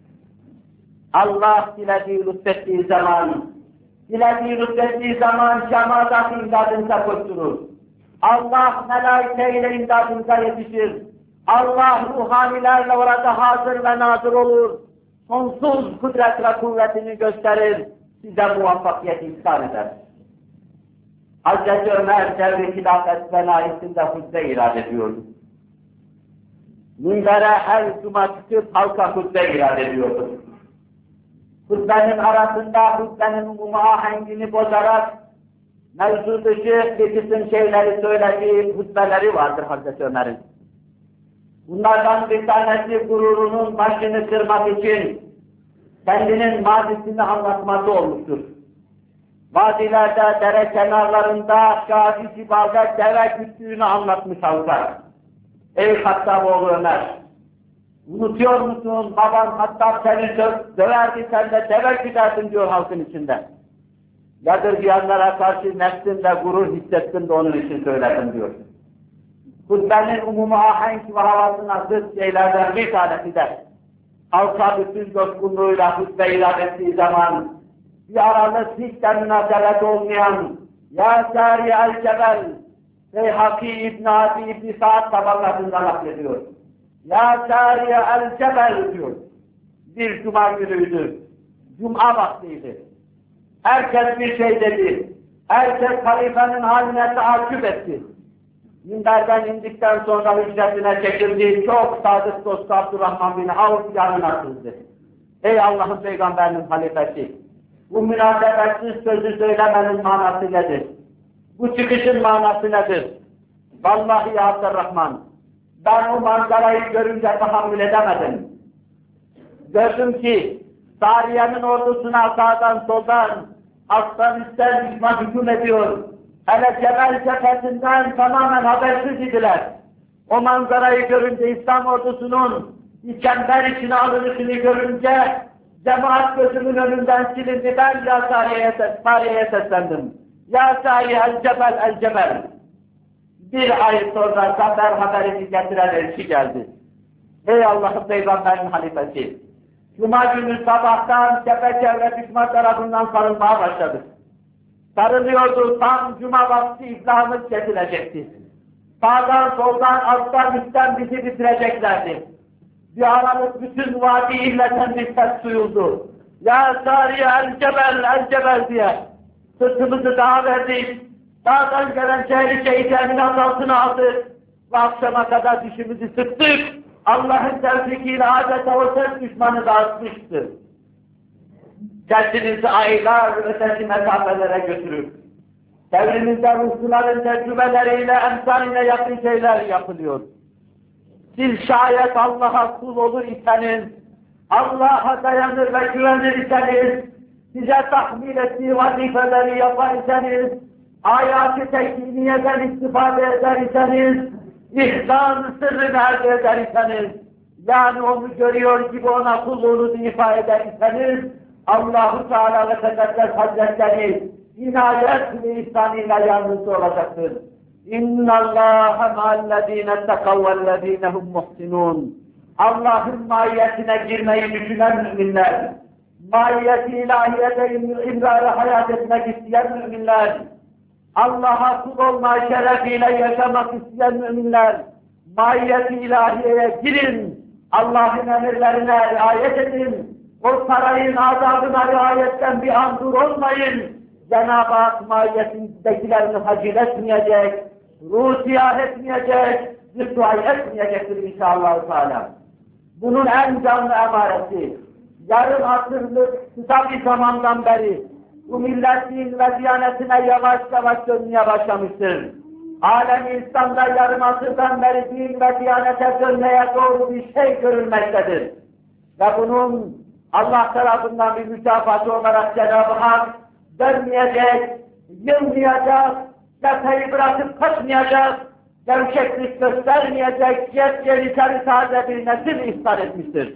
Allah dilediği lütfettiği zaman, dilediği lütfettiği zaman cemaat imdadınıza koşturur. Allah melaike-ile imdadınıza yetişir. Allah ruhanilerle orada hazır ve nazır olur. Sonsuz kudret ve kuvvetini gösterir. Size muvaffakiyet ihsan eder. Hazreti Ömer devri hilafet velayetinde hutbe irad ediyordu. Minbere her cuma çıkıp halka hutbe irad ediyordu. Hutbenin arasında hutbenin umumu ahengini bozarak mevzu dışı bir kısım şeyleri söylediği hutbeleri vardır Hazreti Ömer'in. Bunlardan bir tanesi gururunun başını kırmak için kendinin mazisini anlatması olmuştur. Vadilerde, dere kenarlarında, Şafi civarda deve güttüğünü anlatmış halka. Ey Hattaboğlu Ömer! Unutuyor musun? Baban Hattab seni dö döverdi, sen de deve güderdin diyor halkın içinde. Yadırgayanlara karşı nefsinde gurur hissettim de onun için söyledim diyor. Hutbenin umumu ahenk ve havasına zıt şeylerden bir tanesi de halka bütün coşkunluğuyla hutbe irad ettiği zaman bir aralık hiç de münasebet olmayan Ya Sari el-Cebel Beyhaki İbn-i Adi İbn-i Sa'd tabakasında naklediyor. Ya Sari el-Cebel diyor. Bir cuma günüydü. Cuma vaktiydi. Herkes bir şey dedi. Herkes halifenin haline taaccüp etti. Minberden indikten sonra hücretine çekildiği çok sadık dostu Abdurrahman bin Avf yanına sızdı. Ey Allah'ın peygamberinin halifesi! Bu münasebetsiz sözü söylemenin manası nedir? Bu çıkışın manası nedir? Vallahi ya Abdurrahman, ben o manzarayı görünce tahammül edemedim. Gördüm ki, Sariye'nin ordusuna sağdan soldan, alttan üstten düşman hücum ediyor. Hele Cebel cephesinden tamamen habersiz idiler. O manzarayı görünce İslam ordusunun bir çember içine alınışını görünce cemaat gözümün önünden silindi. Ben Ya Sariye'ye ses, Sariye'ye seslendim. Ya Sariye el-Cebel el-Cebel. Bir ay sonra zafer haberini getiren elçi geldi. Ey Allah'ın peygamberinin halifesi! Cuma günü sabahtan tepe çevre düşman tarafından sarılmaya başladık. Sarılıyordu, tam cuma vakti iflahımız kesilecekti. Sağdan soldan alttan üstten bizi bitireceklerdi. Bir aralık bütün vadi illeten bir ses duyuldu. Ya Sariye el-Cebel el-Cebel diye sırtımızı dağa verdik. Dağdan gelen tehlikeyi teminat altına aldık. Ve akşama kadar dişimizi sıktık. Allah'ın tevfikiyle adeta o ses düşmanı dağıtmıştır. Kendinizi aylar ötesi mesafelere götürür. Devrimizde Rusluların tecrübeleriyle emsaline yakın şeyler yapılıyor. Siz şayet Allah'a kul olur iseniz, Allah'a dayanır ve güvenir iseniz, size tahmil ettiği vazifeleri yapar iseniz, ayat-ı tekniniyeden istifade eder iseniz, ihsan sırrını elde eder iseniz, yani onu görüyor gibi ona kulluğunuzu ifa eder iseniz, Allah-u Teala ve Tekaddes Hazretleri inayet ve ihsanıyla yardımcı olacaktır. İnna Allaha ma'allezine ettekav vellezine hum muhsinun. Allah'ın mahiyetine girmeyi düşünen müminler, mahiyeti ilahiyete imrarı hayat etmek isteyen müminler, Allah'a kul olma şerefiyle yaşamak isteyen müminler, mahiyeti ilahiyeye girin, Allah'ın emirlerine riayet edin, o sarayın azabına riayetten bir an dur olmayın. Cenab-ı Hak mahiyetindekilerini hacil etmeyecek, ruh siyah etmeyecek, zühduay etmeyecektir inşallah Teala. Bunun en canlı emaresi, yarım asırlık kısa bir zamandan beri bu milletin ve diyanetine yavaş yavaş dönmeye başlamıştır. Alem-i İslam'da yarım asırdan beri din ve diyanete dönmeye doğru bir şey görülmektedir. Ve bunun Allah tarafından bir mükafatı olarak Cenab-ı Hak dönmeyecek, yılmayacak, cepheyi bırakıp kaçmayacak, gevşeklik göstermeyecek, yepyeni taze bir nesil ihsan etmiştir.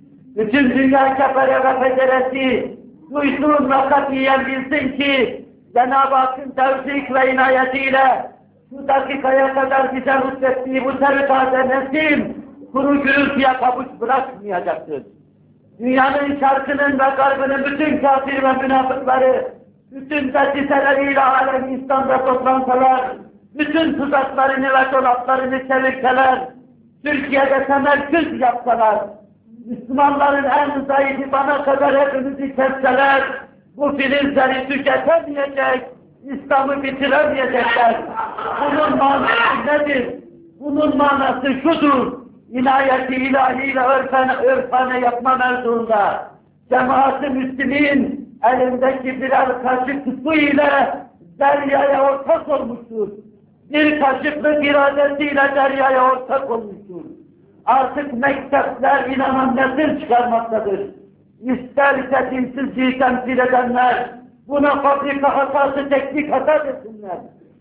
Bütün dünya kefere ve feceresi duysun ve katiyen bilsin ki Cenab-ı Hakk'ın tevfik ve inayetiyle şu dakikaya kadar bize lütfettiği bu terikât-ı nesil kuru gürültüye pabuç bırakmayacaktır. Dünyanın şarkının ve garbının bütün kafir ve münafıkları, bütün desiseleriyle alem İslam'da toplansalar, bütün tuzaklarını ve dolaplarını çevirseler, Türkiye'de temerküz yapsalar, Müslümanların en zayıfı bana kadar hepimizi kesseler, bu filizleri tüketemeyecek, İslam'ı bitiremeyecekler. Bunun manası nedir? Bunun manası şudur: İnayeti ilahiyle örfane, örfane yapma mevzuunda cemaat-ı Müslümin elindeki birer kaşık su ile deryaya ortak olmuştur. Bir kaşıklık iradesiyle deryaya ortak olmuştur. Artık mektepler inanan nesil çıkarmaktadır. İsterse dinsizliği temsil edenler buna fabrika hatası, teknik hata desinler.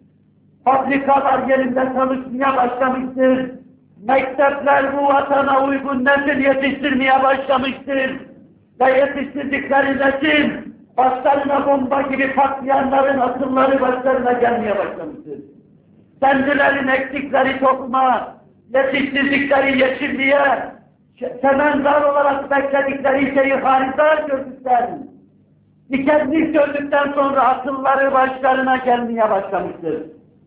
Fabrikalar yerinde çalışmaya başlamıştır. Mektepler bu vatana uygun nesil yetiştirmeye başlamıştır. Ve yetiştirdikleri nesil başlarına bomba gibi patlayanların akılları başlarına gelmeye başlamıştır. Kendilerin eksikleri topluma, yetiştirdikleri yeşilliğe, temenzar olarak bekledikleri şeyi harizar gördükler. Dikenlik gördükten sonra akılları başlarına gelmeye başlamıştır.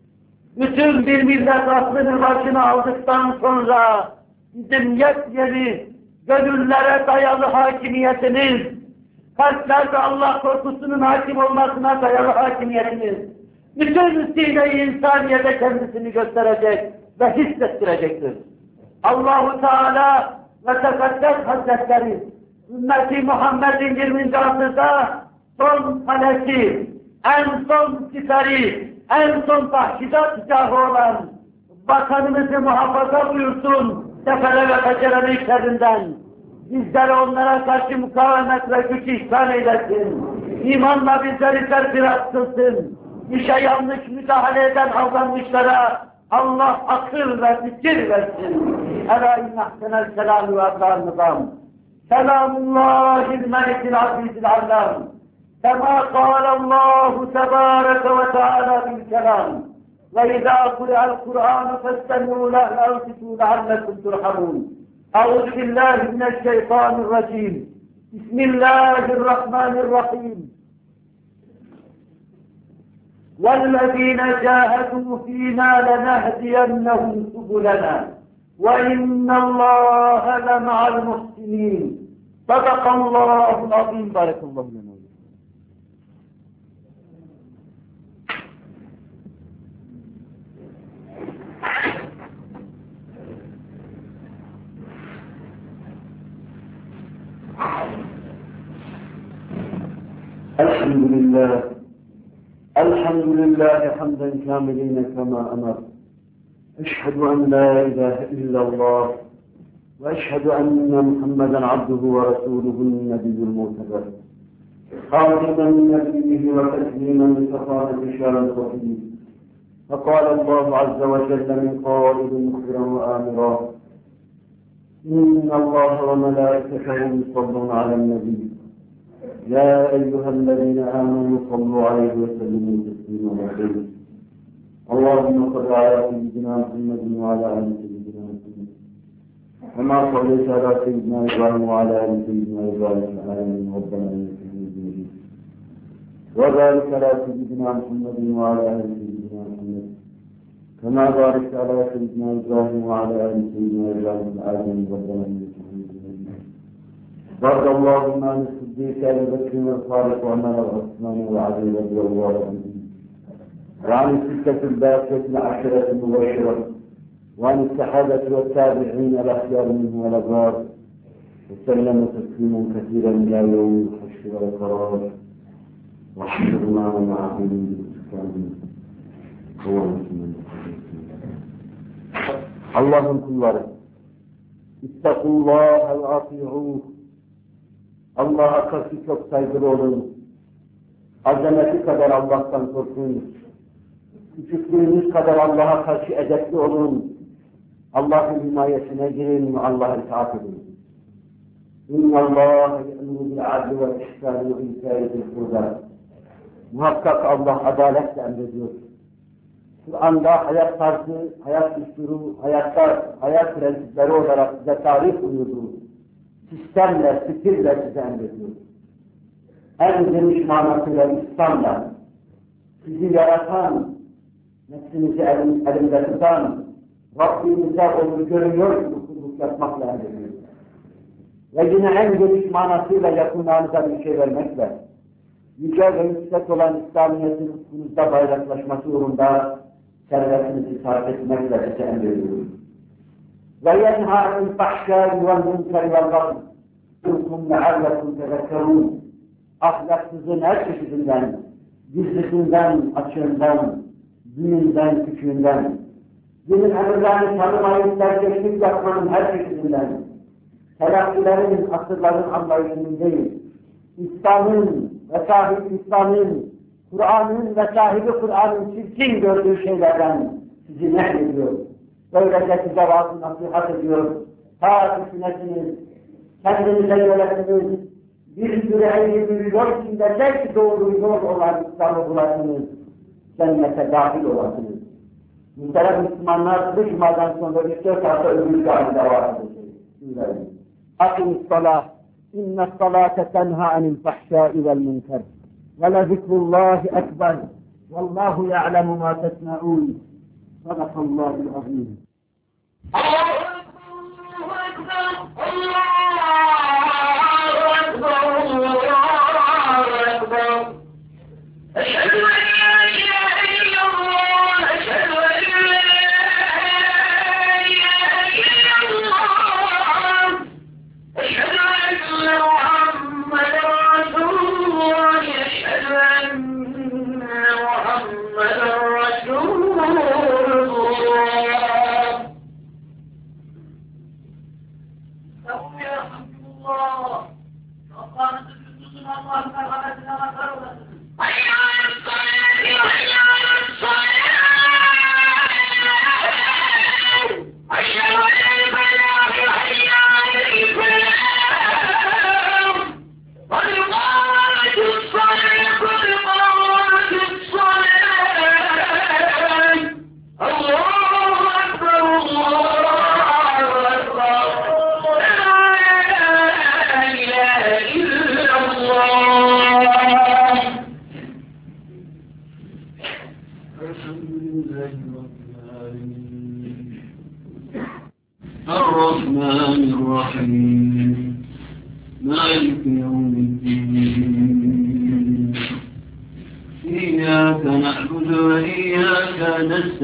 Bütün bir millet aklını başına aldıktan sonra bizim yepyeni gönüllere dayalı hakimiyetiniz, kalplerde Allah korkusunun hakim olmasına dayalı hakimiyetiniz, bütün sine-i insaniyete kendisini gösterecek ve hissettirecektir. Allahu Teala ve Tekaddes Hazretleri, Ümmeti Muhammed'in yirminci asırda son kalesi, en son siferi, en son tahkidat cahı olan vatanımızı muhafaza buyursun sefere ve fecerenin şerrinden. Bizleri onlara karşı mukavemet ve güç ihsan eylesin. İmanla bizleri serfiraz kılsın. İşe yanlış müdahale eden aldanmışlara Allah akıl ve fikir versin. Ela inne ahsenel selamü ve abdâl nizam. Selamullahil melikil azizil allam. كما قال الله تبارك وتعالى بالكلام وإذا قرئ القرآن فاستمعوا له وأنصتوا لعلكم ترحمون. أعوذ بالله من الشيطان الرجيم. بسم الله الرحمن الرحيم. والذين جاهدوا فينا لنهدينهم سبلنا وإن الله لمع المحسنين. صدق الله العظيم. بارك الله لنا. الحمد لله الحمد لله حمدا كاملين كما أمر. أشهد أن لا إله إلا الله وأشهد أن محمدا عبده ورسوله النبي المعتبر خاتما نبيه وتسليما لصفاة شان الوحيد. فقال الله عز وجل من قائل مخبرا وآمرا إن الله وملائكته يصلون على النبي يا أيها الذين آمنوا صلوا عليه وسلموا تسليما وسلم. اللهم صل على سيدنا محمد وعلى آل سيدنا محمد كما صليت على سيدنا إبراهيم وعلى آل سيدنا إبراهيم في العالمين ربنا إنك حميد مجيد. وبارك على سيدنا محمد وعلى آل سيدنا محمد كما باركت على سيدنا إبراهيم وعلى آل سيدنا إبراهيم في العالمين ربنا إنك حميد مجيد. بارك اللهم عن الصديق أبي بكر والخالق وعمر وعثمان وعلي رضي الله عنهم وعن الستة الباقية العشرة المبشرة وعن الصحابة والتابعين الأخيار منهم والأبرار وسلم تسليما كثيرا إلى يوم الحشر والقرار وحشرنا معهم بالإسلام. Allah'ın kulları, İttakullâhe ve ati'ûh. Allah'a karşı çok saygılı olun. Azameti kadar Allah'tan korkun. Küçüklüğünüz kadar Allah'a karşı edepli olun. Allah'ın himayesine girin ve Allah'a itaat edin. İnna Allâhe ye'muru bil adli vel ihsâni ve itâi zil kurbâ Muhakkak Allah adaletle emrediyor. Kur'an'da hayat tarzı, hayat düsturu, hayatta, hayat prensipleri olarak size tarif buyurduğu sistemle, fikirle size emrediyor. En geniş manasıyla İslam'la sizi yaratan, nefsinizi elim, elimde tutan, Rabbimize onu görüyor gibi kulluk yapmakla emrediyor. Ve yine en geniş manasıyla yakınlarınıza bir şey vermekle, yüce ve yüksek olan İslamiyet'in ufkunuzda bayraklaşması uğrunda servetinizi sarf etmekle size emrediyor. Ve yenhâ anil fahşâi vel munkeri vel bagî yâ'izukum leallekum tezekkerûn. Ahlaksızın her çeşidinden, gizlisinden, açığından, büyüğünden, küçüğünden, dinin emirlerini tanımayıp serkeşlik yapmanın her çeşidinden, telakkilerin, asırların anlayışının değil, İslam'ın ve sahibi İslam'ın, Kur'an'ın ve sahibi Kur'an'ın çirkin gördüğü şeylerden sizi nehyediyor. Böylece size vaaz nasihat ediyor. Ta düşünesiniz, kendinize yönetiniz, bir sürü eğri bir yol içinde tek doğru yol olan İslam'ı bulasınız, cennete dahil olasınız. Muhterem Müslümanlar, bu cumadan sonra üç dört hafta öbür cahil devam edecek. Akimus salah, inne salate tenha anil fahşai vel münker. Ve lezikrullahi ekber. Vallahu ya'lemu ma tesna'un. Sadakallahul azim. الرحمن الرحيم مالك يوم الدين إياك نعبد وإياك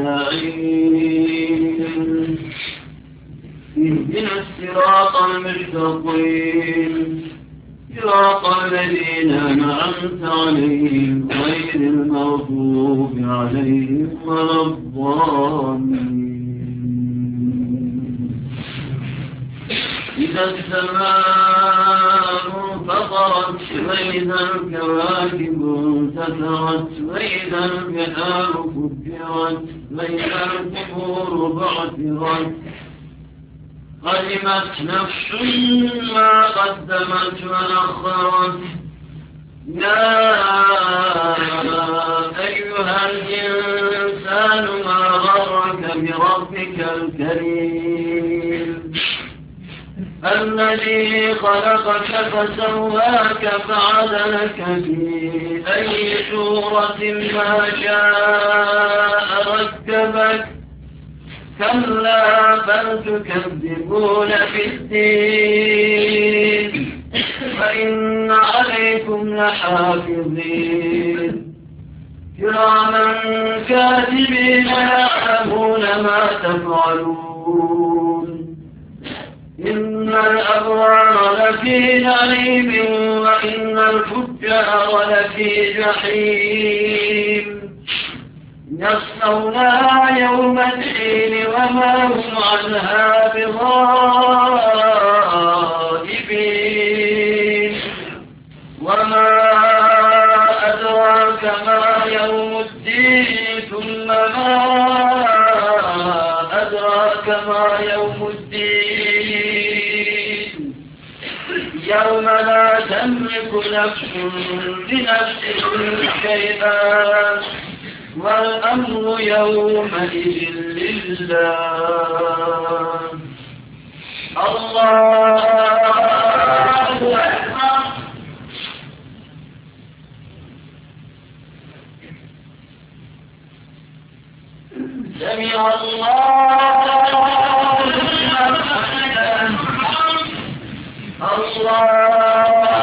نستعين اهدنا الصراط المستقيم صراط الذين أنعمت عليهم غير المغضوب عليهم ولا الضالين. إذا السماء انفطرت وإذا الكواكب انتثرت وإذا البحار فجرت وإذا القبور بعثرت علمت نفس ما قدمت وأخرت. يا أيها الإنسان ما غرك بربك الكريم الذي خلقك فسواك فعدلك في أي صورة ما شاء ركبك. كلا بل تكذبون بالدين فإن عليكم لحافظين كراما كاتبين يعلمون ما تفعلون. إن الأبرار لفي نعيم وإن الفجار لفي جحيم يصلونها يوم الدين وما هم عنها بغائبين. وما أدراك ما يوم الدين ثم ما أدراك ما يوم الدين يوم لا تملك نفس لنفس شيئا والأمر يومئذ لله. الله أكبر. سمع الله لمن حمده. الله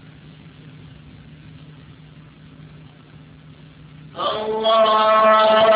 Allah